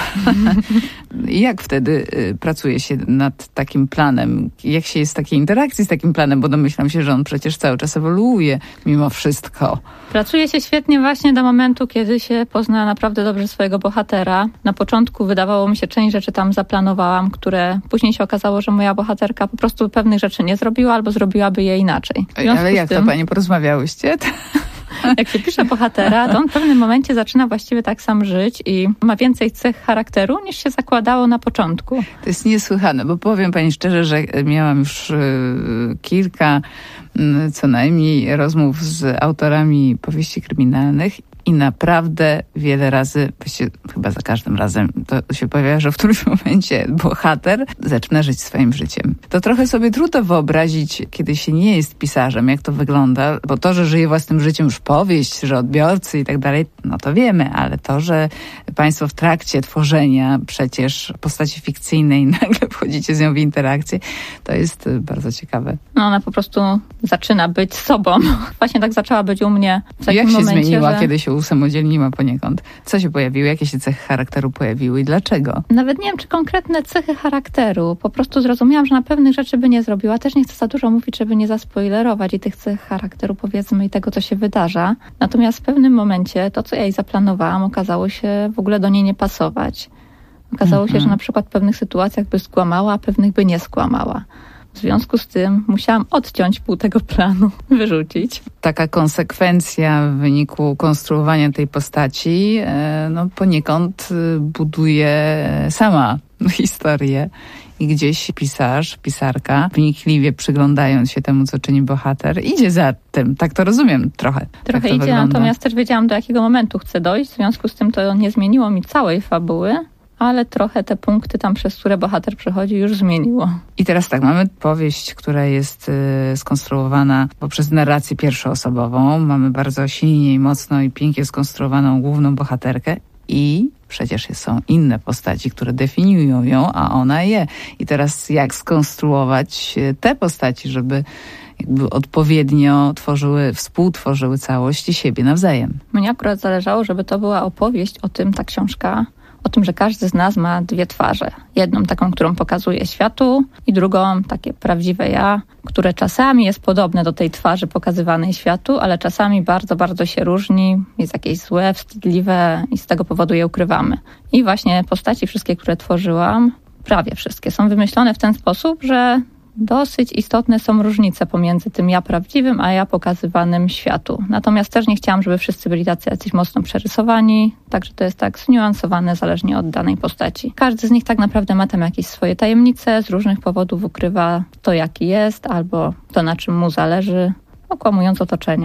I jak wtedy pracuje się nad takim planem? Jak się jest w takiej interakcji z takim planem? Bo domyślam się, że on przecież cały czas ewoluuje mimo wszystko. Pracuje się świetnie właśnie do momentu, kiedy się pozna naprawdę dobrze swojego bohatera. Na początku wydawało mi się, część rzeczy tam zaplanowałam, które później się okazało, że moja bohaterka po prostu pewnych rzeczy nie zrobiła albo zrobiłaby je inaczej. Ale jak to pani porozmawiałyście? Jak się pisze bohatera, to on w pewnym momencie zaczyna właściwie tak sam żyć i ma więcej cech charakteru, niż się zakładało na początku. To jest niesłychane, bo powiem pani szczerze, że miałam już kilka co najmniej rozmów z autorami powieści kryminalnych i naprawdę wiele razy, właściwie chyba za każdym razem to się pojawia, że w którymś momencie bohater zaczyna żyć swoim życiem. To trochę sobie trudno wyobrazić, kiedy się nie jest pisarzem, jak to wygląda, bo to, że żyje własnym życiem już powieść, że odbiorcy i tak dalej, no to wiemy, ale to, że państwo w trakcie tworzenia przecież postaci fikcyjnej nagle wchodzicie z nią w interakcję, to jest bardzo ciekawe. No ona po prostu zaczyna być sobą. Właśnie tak zaczęła być u mnie w takim momencie, jak się zmieniła, kiedy się usamodzielniła poniekąd? Co się pojawiło? Jakie się cechy charakteru pojawiły i dlaczego? Nawet nie wiem, czy konkretne cechy charakteru. Po prostu zrozumiałam, że na pewnych rzeczy by nie zrobiła. Też nie chcę za dużo mówić, żeby nie zaspoilerować i tych cech charakteru, powiedzmy, i tego, co się wydarza. Natomiast w pewnym momencie to, co ja jej zaplanowałam, okazało się w ogóle do niej nie pasować. Okazało się, że na przykład w pewnych sytuacjach by skłamała, a pewnych by nie skłamała. W związku z tym musiałam odciąć pół tego planu, wyrzucić. Taka konsekwencja w wyniku konstruowania tej postaci poniekąd buduje sama historię. I gdzieś pisarz, pisarka, wnikliwie przyglądając się temu, co czyni bohater, idzie za tym. Tak to rozumiem trochę. Trochę tak to idzie, wygląda. Natomiast też wiedziałam, do jakiego momentu chcę dojść. W związku z tym to nie zmieniło mi całej fabuły, ale trochę te punkty tam, przez które bohater przechodzi, już zmieniło. I teraz tak, mamy powieść, która jest skonstruowana poprzez narrację pierwszoosobową. Mamy bardzo silnie i mocno i pięknie skonstruowaną główną bohaterkę i przecież są inne postaci, które definiują ją, a ona je. I teraz jak skonstruować te postaci, żeby jakby odpowiednio współtworzyły całość i siebie nawzajem. Mnie akurat zależało, żeby to była opowieść o tym, ta książka, o tym, że każdy z nas ma dwie twarze. Jedną taką, którą pokazuje światu i drugą takie prawdziwe ja, które czasami jest podobne do tej twarzy pokazywanej światu, ale czasami bardzo, bardzo się różni, jest jakieś złe, wstydliwe i z tego powodu je ukrywamy. I właśnie postaci wszystkie, które tworzyłam, prawie wszystkie, są wymyślone w ten sposób, że dosyć istotne są różnice pomiędzy tym ja prawdziwym, a ja pokazywanym światu. Natomiast też nie chciałam, żeby wszyscy byli tacy jacyś mocno przerysowani, także to jest tak zniuansowane zależnie od danej postaci. Każdy z nich tak naprawdę ma tam jakieś swoje tajemnice, z różnych powodów ukrywa to, jaki jest, albo to, na czym mu zależy, okłamując otoczenie.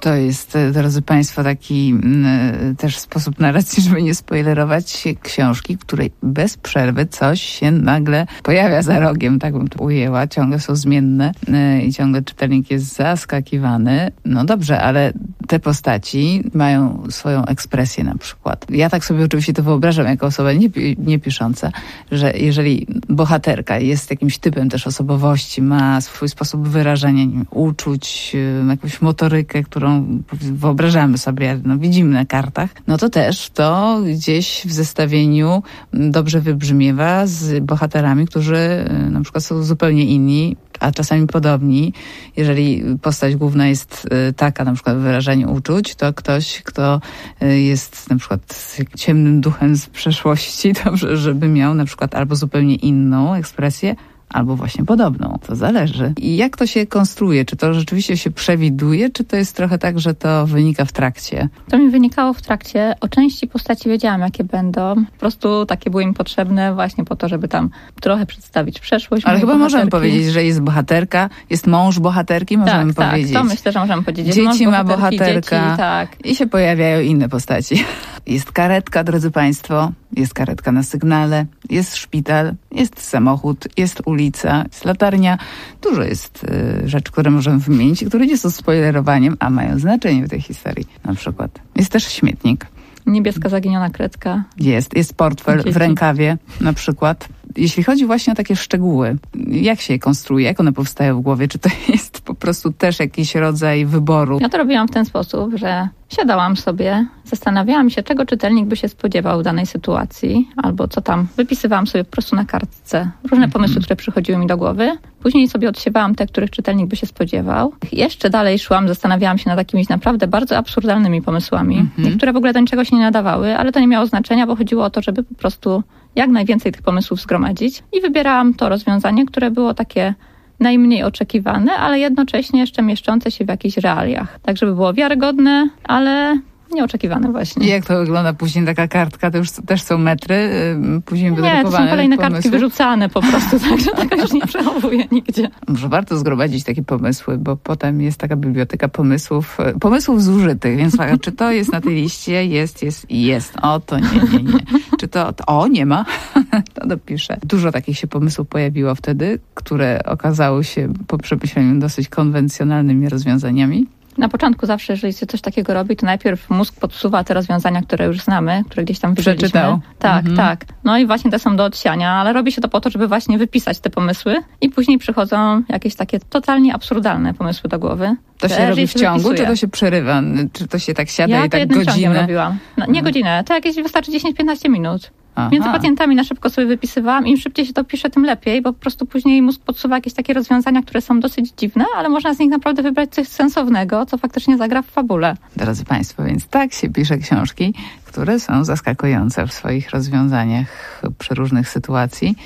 To jest, drodzy Państwo, taki też sposób narracji, żeby nie spoilerować książki, której bez przerwy coś się nagle pojawia za rogiem, tak bym to ujęła. Ciągle są zmienne i ciągle czytelnik jest zaskakiwany. No dobrze, ale te postaci mają swoją ekspresję na przykład. Ja tak sobie oczywiście to wyobrażam jako osoba nie pisząca, że jeżeli bohaterka jest jakimś typem też osobowości, ma swój sposób wyrażania, nie wiem, uczuć, jakąś motorykę, którą wyobrażamy sobie, widzimy na kartach, no to też to gdzieś w zestawieniu dobrze wybrzmiewa z bohaterami, którzy na przykład są zupełnie inni, a czasami podobni. Jeżeli postać główna jest taka, na przykład w wyrażaniu uczuć, to ktoś, kto jest na przykład ciemnym duchem z przeszłości, dobrze, żeby miał na przykład albo zupełnie inną ekspresję, albo właśnie podobną. To zależy. I jak to się konstruuje? Czy to rzeczywiście się przewiduje, czy to jest trochę tak, że to wynika w trakcie? To mi wynikało w trakcie. O części postaci wiedziałam, jakie będą. Po prostu takie były im potrzebne właśnie po to, żeby tam trochę przedstawić przeszłość. Ale chyba możemy powiedzieć, że jest bohaterka, jest mąż bohaterki, możemy powiedzieć. Tak, to myślę, że możemy powiedzieć. Dzieci ma bohaterka dzieci, tak. I się pojawiają inne postaci. Jest karetka, drodzy Państwo, jest karetka na sygnale, jest szpital, jest samochód, jest ulica, jest latarnia. Dużo jest rzeczy, które możemy wymienić, które nie są spoilerowaniem, a mają znaczenie w tej historii. Na przykład jest też śmietnik. Niebieska zaginiona kredka. Jest portfel w rękawie na przykład. Jeśli chodzi właśnie o takie szczegóły, jak się je konstruuje, jak one powstają w głowie? Czy to jest po prostu też jakiś rodzaj wyboru? Ja to robiłam w ten sposób, że siadałam sobie, zastanawiałam się, czego czytelnik by się spodziewał w danej sytuacji, albo co tam. Wypisywałam sobie po prostu na kartce różne pomysły, które przychodziły mi do głowy. Później sobie odsiewałam te, których czytelnik by się spodziewał. Jeszcze dalej szłam, zastanawiałam się nad jakimiś naprawdę bardzo absurdalnymi pomysłami. Niektóre w ogóle do niczego się nie nadawały, ale to nie miało znaczenia, bo chodziło o to, żeby po prostu jak najwięcej tych pomysłów zgromadzić. I wybierałam to rozwiązanie, które było takie najmniej oczekiwane, ale jednocześnie jeszcze mieszczące się w jakichś realiach. Tak, żeby było wiarygodne, ale nieoczekiwane właśnie. I jak to wygląda później taka kartka? To już też są metry później wydrukowane? Nie, to są kolejne kartki wyrzucane po prostu, także tego już nie przechowuję nigdzie. Może warto zgromadzić takie pomysły, bo potem jest taka biblioteka pomysłów zużytych, więc czy to jest na tej liście? Jest. O, to nie. Czy to nie ma? To dopiszę. Dużo takich się pomysłów pojawiło wtedy, które okazały się po przemyśleniu dosyć konwencjonalnymi rozwiązaniami. Na początku zawsze, jeżeli się coś takiego robi, to najpierw mózg podsuwa te rozwiązania, które już znamy, które gdzieś tam widzieliśmy. Przeczytał. Tak. No i właśnie te są do odsiania, ale robi się to po to, żeby właśnie wypisać te pomysły i później przychodzą jakieś takie totalnie absurdalne pomysły do głowy. To się robi w ciągu, czy to się przerywa? Czy to się tak siada i tak jednym ciągiem godzinę? robiłam. No, nie godzinę, to jakieś wystarczy 10-15 minut. Między pacjentami na szybko sobie wypisywałam. Im szybciej się to pisze, tym lepiej, bo po prostu później mózg podsuwa jakieś takie rozwiązania, które są dosyć dziwne, ale można z nich naprawdę wybrać coś sensownego, co faktycznie zagra w fabule. Drodzy Państwo, więc tak się pisze książki, które są zaskakujące w swoich rozwiązaniach przy różnych sytuacji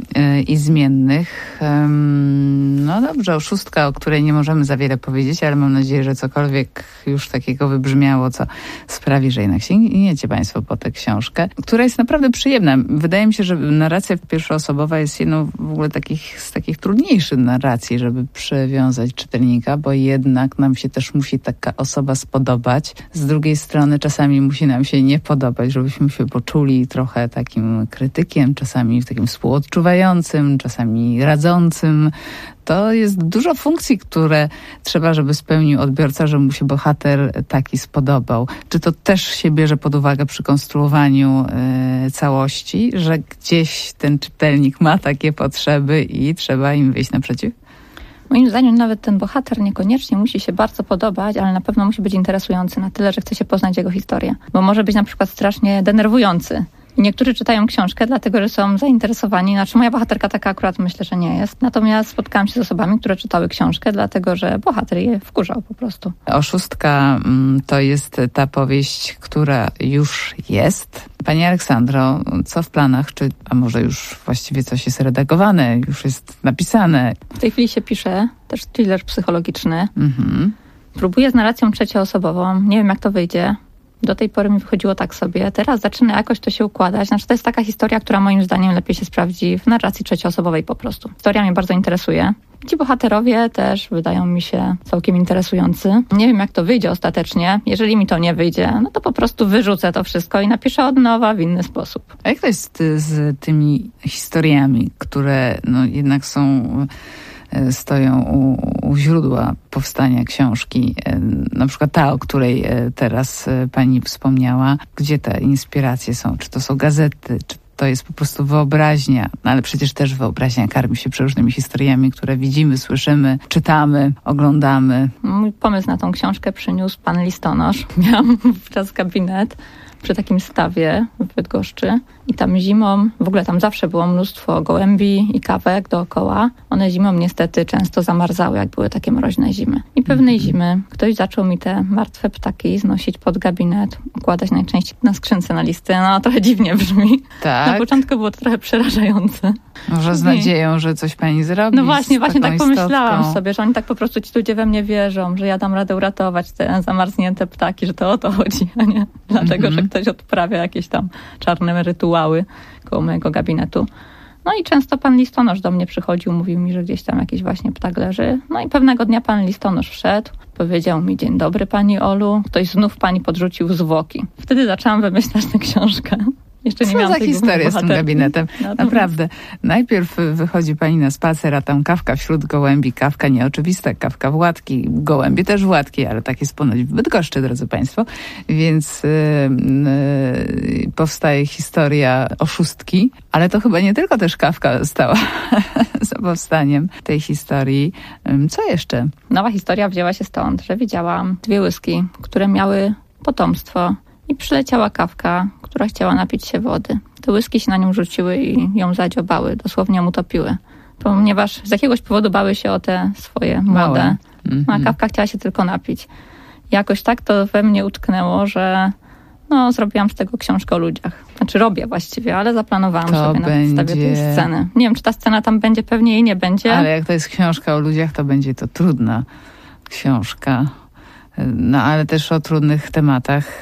i zmiennych. No dobrze, oszustka, o której nie możemy za wiele powiedzieć, ale mam nadzieję, że cokolwiek już takiego wybrzmiało, co sprawi, że jednak sięgniecie Państwo po tę książkę, która jest naprawdę przyjemna. Wydaje mi się, że narracja pierwszoosobowa jest jedną w ogóle z takich trudniejszych narracji, żeby przywiązać czytelnika, bo jednak nam się też musi taka osoba spodobać. Z drugiej strony czasami musi nam się nie podobać, żebyśmy się poczuli trochę takim krytykiem, czasami takim współodczuwającym, czasami radzącym. To jest dużo funkcji, które trzeba, żeby spełnił odbiorca, żeby mu się bohater taki spodobał. Czy to też się bierze pod uwagę przy konstruowaniu całości, że gdzieś ten czytelnik ma takie potrzeby i trzeba im wyjść naprzeciw? Moim zdaniem nawet ten bohater niekoniecznie musi się bardzo podobać, ale na pewno musi być interesujący na tyle, że chce się poznać jego historię. Bo może być na przykład strasznie denerwujący. I niektórzy czytają książkę dlatego, że są zainteresowani. Znaczy moja bohaterka taka akurat myślę, że nie jest. Natomiast spotkałam się z osobami, które czytały książkę dlatego, że bohater je wkurzał po prostu. Oszustka to jest ta powieść, która już jest. Pani Aleksandro, co w planach? A może już właściwie coś jest redagowane, już jest napisane? W tej chwili się pisze też thriller psychologiczny. Próbuję z narracją trzecioosobową. Nie wiem, jak to wyjdzie. Do tej pory mi wychodziło tak sobie. Teraz zaczyna jakoś to się układać. Znaczy to jest taka historia, która moim zdaniem lepiej się sprawdzi w narracji trzecioosobowej po prostu. Historia mnie bardzo interesuje. Ci bohaterowie też wydają mi się całkiem interesujący. Nie wiem, jak to wyjdzie ostatecznie. Jeżeli mi to nie wyjdzie, no to po prostu wyrzucę to wszystko i napiszę od nowa w inny sposób. A jak to jest z tymi historiami, które jednak stoją u źródła powstania książki, na przykład ta, o której teraz pani wspomniała, gdzie te inspiracje są? Czy to są gazety, czy to jest po prostu wyobraźnia? No ale przecież też wyobraźnia karmi się przeróżnymi historiami, które widzimy, słyszymy, czytamy, oglądamy. Mój pomysł na tą książkę przyniósł pan listonosz. Miałam wówczas gabinet przy takim stawie w Bydgoszczy i tam zimą, w ogóle tam zawsze było mnóstwo gołębi i kawek dookoła. One zimą niestety często zamarzały, jak były takie mroźne zimy. I pewnej zimy ktoś zaczął mi te martwe ptaki znosić pod gabinet, układać najczęściej na skrzynce na listy. No trochę dziwnie brzmi. Tak. Na początku było to trochę przerażające. Może z nadzieją, że coś pani zrobi. No właśnie tak pomyślałam istotką. sobie, że oni tak po prostu ci ludzie we mnie wierzą, że ja dam radę uratować te zamarznięte ptaki, że to o to chodzi, a nie dlatego, że ktoś odprawia jakieś tam czarne rytuały koło mojego gabinetu. No i często pan listonosz do mnie przychodził, mówił mi, że gdzieś tam jakiś właśnie ptak leży. No i pewnego dnia pan listonosz wszedł, powiedział mi: dzień dobry pani Olu, ktoś znów pani podrzucił zwłoki. Wtedy zaczęłam wymyślać tę książkę. Jeszcze nie miałam Co za historia z tym gabinetem? Naprawdę. Najpierw wychodzi pani na spacer, a tam kawka wśród gołębi. Kawka nieoczywista, kawka Władki. Gołębie też Władki, ale tak jest ponoć w Bydgoszczy, drodzy państwo. Więc powstaje historia oszustki, ale to chyba nie tylko też kawka stała za powstaniem tej historii. Co jeszcze? Nowa historia wzięła się stąd, że widziałam 2 łyski, które miały potomstwo. I przyleciała kawka, która chciała napić się wody. Te łyski się na nią rzuciły i ją zadziobały, dosłownie ją utopiły. Ponieważ z jakiegoś powodu bały się o te swoje młode. A kawka chciała się tylko napić. Jakoś tak to we mnie utknęło, że zrobiłam z tego książkę o ludziach. Znaczy robię właściwie, ale zaplanowałam sobie na podstawie tej sceny. Nie wiem, czy ta scena tam będzie, pewnie jej nie będzie. Ale jak to jest książka o ludziach, to będzie to trudna książka. No ale też o trudnych tematach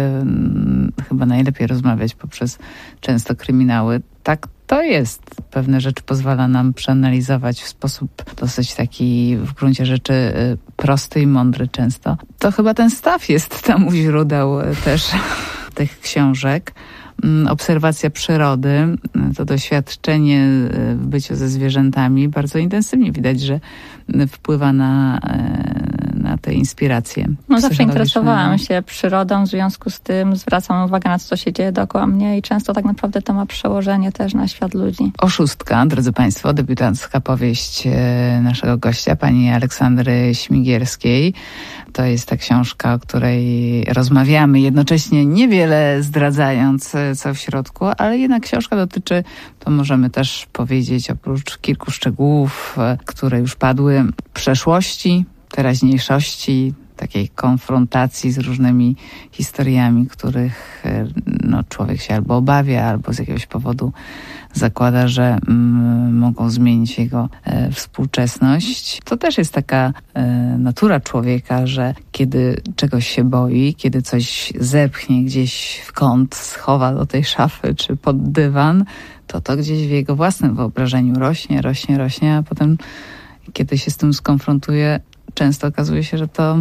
chyba najlepiej rozmawiać poprzez często kryminały. Tak to jest. Pewne rzeczy pozwala nam przeanalizować w sposób dosyć taki w gruncie rzeczy prosty i mądry często. To chyba ten staw jest tam u źródeł też tych książek. Obserwacja przyrody, to doświadczenie w byciu ze zwierzętami bardzo intensywnie widać, że wpływa na te inspiracje. Zawsze interesowałam się przyrodą, w związku z tym zwracam uwagę na to, co się dzieje dookoła mnie i często tak naprawdę to ma przełożenie też na świat ludzi. Oszustka, drodzy państwo, debiutancka powieść naszego gościa, pani Aleksandry Śmigierskiej. To jest ta książka, o której rozmawiamy, jednocześnie niewiele zdradzając, co w środku, ale jednak książka dotyczy, to możemy też powiedzieć, oprócz kilku szczegółów, które już padły, przeszłości, teraźniejszości, takiej konfrontacji z różnymi historiami, których człowiek się albo obawia, albo z jakiegoś powodu zakłada, że mogą zmienić jego współczesność. To też jest taka natura człowieka, że kiedy czegoś się boi, kiedy coś zepchnie gdzieś w kąt, schowa do tej szafy czy pod dywan, to gdzieś w jego własnym wyobrażeniu rośnie, a potem kiedy się z tym skonfrontuje, często okazuje się, że to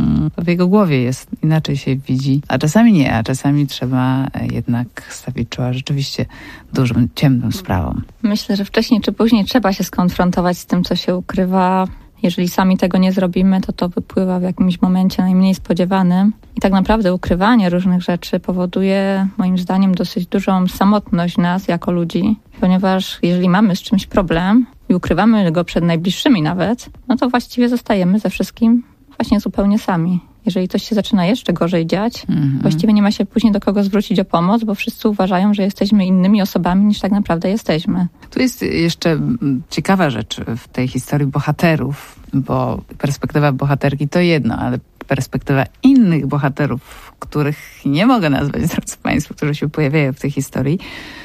w jego głowie jest, inaczej się widzi, a czasami nie, a czasami trzeba jednak stawić czoła rzeczywiście dużym, ciemnym sprawom. Myślę, że wcześniej czy później trzeba się skonfrontować z tym, co się ukrywa. Jeżeli sami tego nie zrobimy, to wypływa w jakimś momencie najmniej spodziewanym. I tak naprawdę ukrywanie różnych rzeczy powoduje, moim zdaniem, dosyć dużą samotność nas jako ludzi, ponieważ jeżeli mamy z czymś problem i ukrywamy go przed najbliższymi nawet, to właściwie zostajemy ze wszystkim właśnie zupełnie sami. Jeżeli coś się zaczyna jeszcze gorzej dziać, właściwie nie ma się później do kogo zwrócić o pomoc, bo wszyscy uważają, że jesteśmy innymi osobami niż tak naprawdę jesteśmy. Tu jest jeszcze ciekawa rzecz w tej historii bohaterów, bo perspektywa bohaterki to jedno, ale perspektywa innych bohaterów, których nie mogę nazwać, drodzy państwo, którzy się pojawiają w tej historii,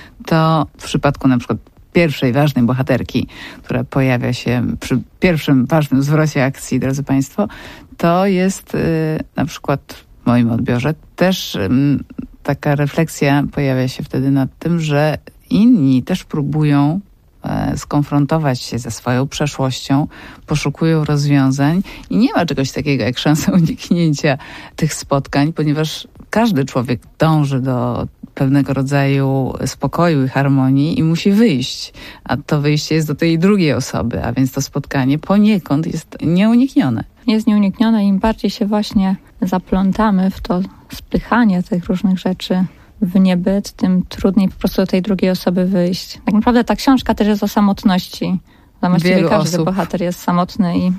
to w przypadku na przykład pierwszej ważnej bohaterki, która pojawia się przy pierwszym ważnym zwrocie akcji, drodzy państwo, to jest na przykład w moim odbiorze też taka refleksja pojawia się wtedy nad tym, że inni też próbują skonfrontować się ze swoją przeszłością, poszukują rozwiązań i nie ma czegoś takiego jak szansa uniknięcia tych spotkań, ponieważ każdy człowiek dąży do pewnego rodzaju spokoju i harmonii i musi wyjść. A to wyjście jest do tej drugiej osoby, a więc to spotkanie poniekąd jest nieuniknione. Jest nieuniknione. Im bardziej się właśnie zaplątamy w to spychanie tych różnych rzeczy w niebyt, tym trudniej po prostu do tej drugiej osoby wyjść. Tak naprawdę ta książka też jest o samotności. Właściwie każdy bohater jest samotny i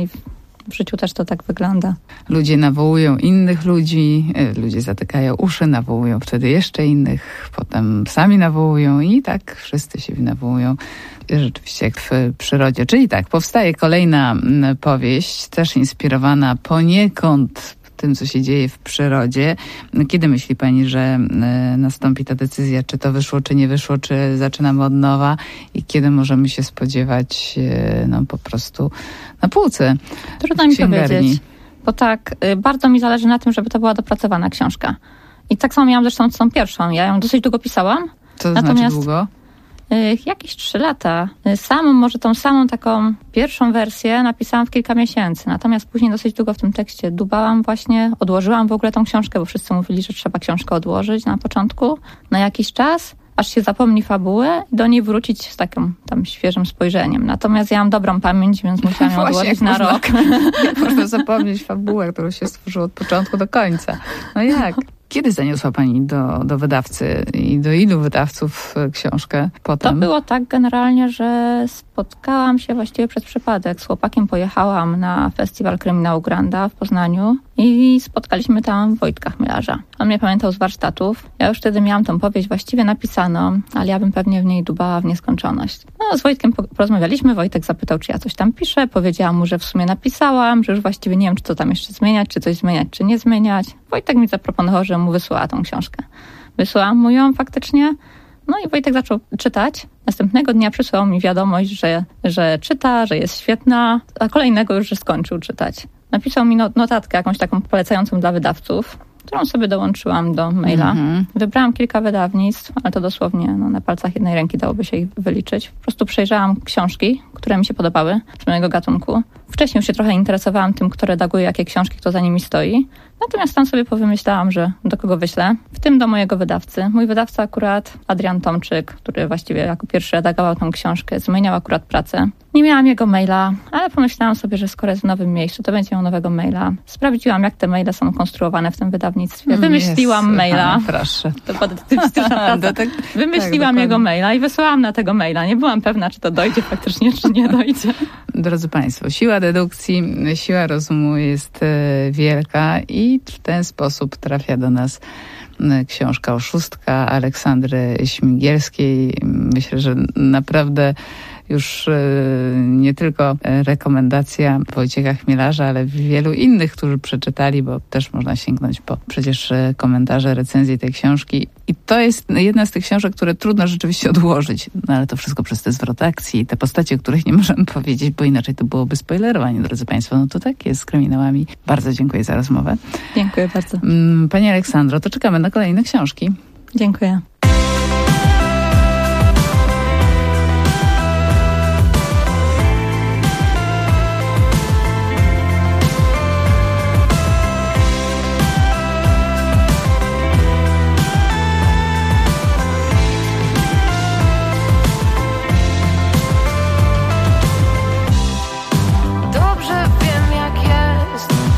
w życiu też to tak wygląda. Ludzie nawołują innych ludzi, ludzie zatykają uszy, nawołują wtedy jeszcze innych, potem sami nawołują i tak wszyscy się nawołują. Rzeczywiście jak w przyrodzie. Czyli tak, powstaje kolejna powieść, też inspirowana poniekąd tym, co się dzieje w przyrodzie. Kiedy myśli pani, że nastąpi ta decyzja, czy to wyszło, czy nie wyszło, czy zaczynamy od nowa i kiedy możemy się spodziewać po prostu na półce? Trudno mi powiedzieć, bo tak, bardzo mi zależy na tym, żeby to była dopracowana książka. I tak samo miałam zresztą z tą pierwszą. Ja ją dosyć długo pisałam. Co to znaczy długo? Jakieś 3 lata. Może tą samą taką pierwszą wersję napisałam w kilka miesięcy. Natomiast później dosyć długo w tym tekście dubałam właśnie, odłożyłam w ogóle tą książkę, bo wszyscy mówili, że trzeba książkę odłożyć na początku, na jakiś czas, aż się zapomni fabułę i do niej wrócić z takim tam świeżym spojrzeniem. Natomiast ja mam dobrą pamięć, więc musiałam ją odłożyć na rok. Jak można zapomnieć fabułę, którą się stworzyło od początku do końca? No jak? Kiedy zaniosła pani do wydawcy i do ilu wydawców książkę potem? To było tak generalnie, że spotkałam się właściwie przez przypadek. Z chłopakiem pojechałam na festiwal Kryminału Granda w Poznaniu i spotkaliśmy tam Wojtka Chmielarza. On mnie pamiętał z warsztatów. Ja już wtedy miałam tą powieść właściwie napisaną, ale ja bym pewnie w niej dubała w nieskończoność. Z Wojtkiem porozmawialiśmy. Wojtek zapytał, czy ja coś tam piszę. Powiedziałam mu, że w sumie napisałam, że już właściwie nie wiem, czy to tam jeszcze zmieniać, czy coś zmieniać, czy nie zmieniać. Wojtek mi zaproponował, że mu wysłała tą książkę. Wysłałam mu ją faktycznie. No i Wojtek zaczął czytać. Następnego dnia przysłał mi wiadomość, że czyta, że jest świetna, a kolejnego już, że skończył czytać. Napisał mi notatkę jakąś taką polecającą dla wydawców, którą sobie dołączyłam do maila. Wybrałam kilka wydawnictw, ale to dosłownie na palcach jednej ręki dałoby się ich wyliczyć. Po prostu przejrzałam książki, które mi się podobały z mojego gatunku. Wcześniej już się trochę interesowałam tym, kto redaguje jakie książki, kto za nimi stoi. Natomiast tam sobie powymyślałam, że do kogo wyślę. W tym do mojego wydawcy. Mój wydawca akurat, Adrian Tomczyk, który właściwie jako pierwszy redagował tą książkę, zmieniał akurat pracę. Nie miałam jego maila, ale pomyślałam sobie, że skoro jest w nowym miejscu, to będzie miał nowego maila. Sprawdziłam, jak te maile są konstruowane w tym wydawnictwie. Wymyśliłam maila. Proszę. To była detektywistyczna praca. Wymyśliłam jego maila i wysłałam na tego maila. Nie byłam pewna, czy to dojdzie faktycznie, czy nie dojdzie. Drodzy Państwo, siła dedukcji, siła rozumu jest wielka i w ten sposób trafia do nas książka Oszustka Aleksandry Śmigielskiej. Myślę, że naprawdę już nie tylko rekomendacja Wojciecha Chmielarza, ale wielu innych, którzy przeczytali, bo też można sięgnąć po przecież komentarze, recenzje tej książki. I to jest jedna z tych książek, które trudno rzeczywiście odłożyć. No ale to wszystko przez te zwrot akcji, te postacie, o których nie możemy powiedzieć, bo inaczej to byłoby spoilerowanie, drodzy Państwo. No to tak jest z kryminałami. Bardzo dziękuję za rozmowę. Dziękuję bardzo. Pani Aleksandro, to czekamy na kolejne książki. Dziękuję.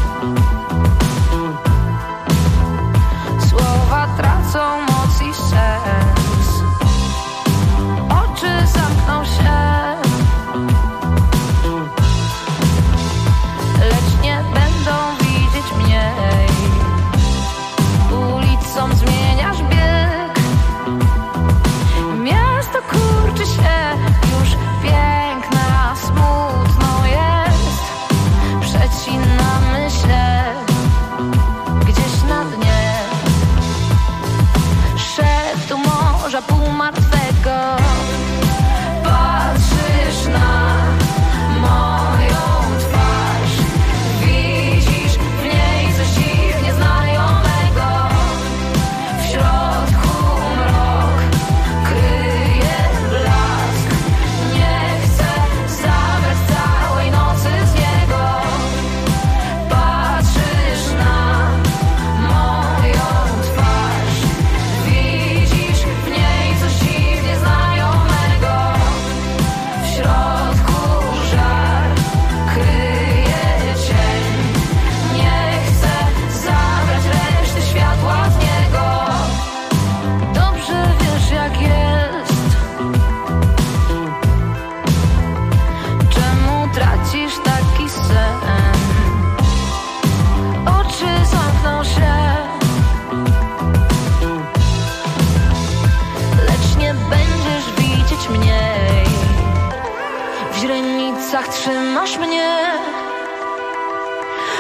Słowa tracą moc i sens.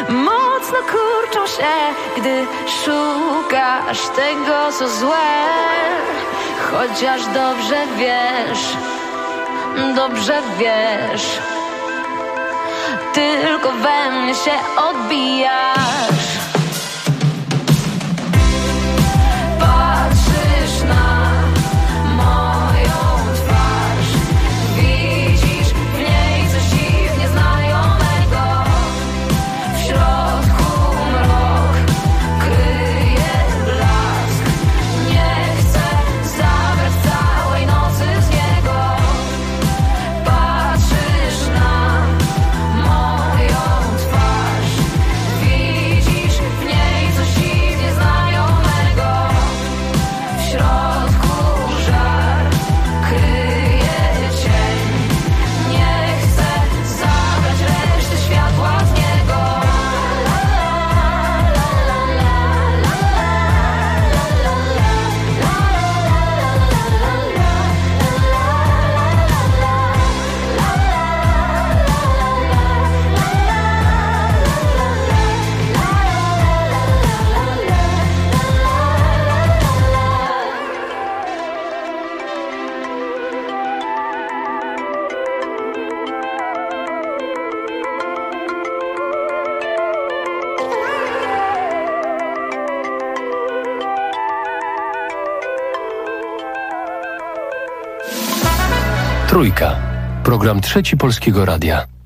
mocno kurczą się, gdy szukasz tego, co złe. Chociaż dobrze wiesz, tylko we mnie się odbijasz. Patrzysz na moją twarz, widzisz w niej coś dziwnie znajomego. W środku mrok kryje blask. Nie chcę zabrać całej nocy z niego. Patrzysz na moją twarz, widzisz w niej coś dziwnie znajomego. W środku żar kryje cień. Nie chcę zabrać reszty światła z niego. Trójka. Program Trzeci Polskiego Radia.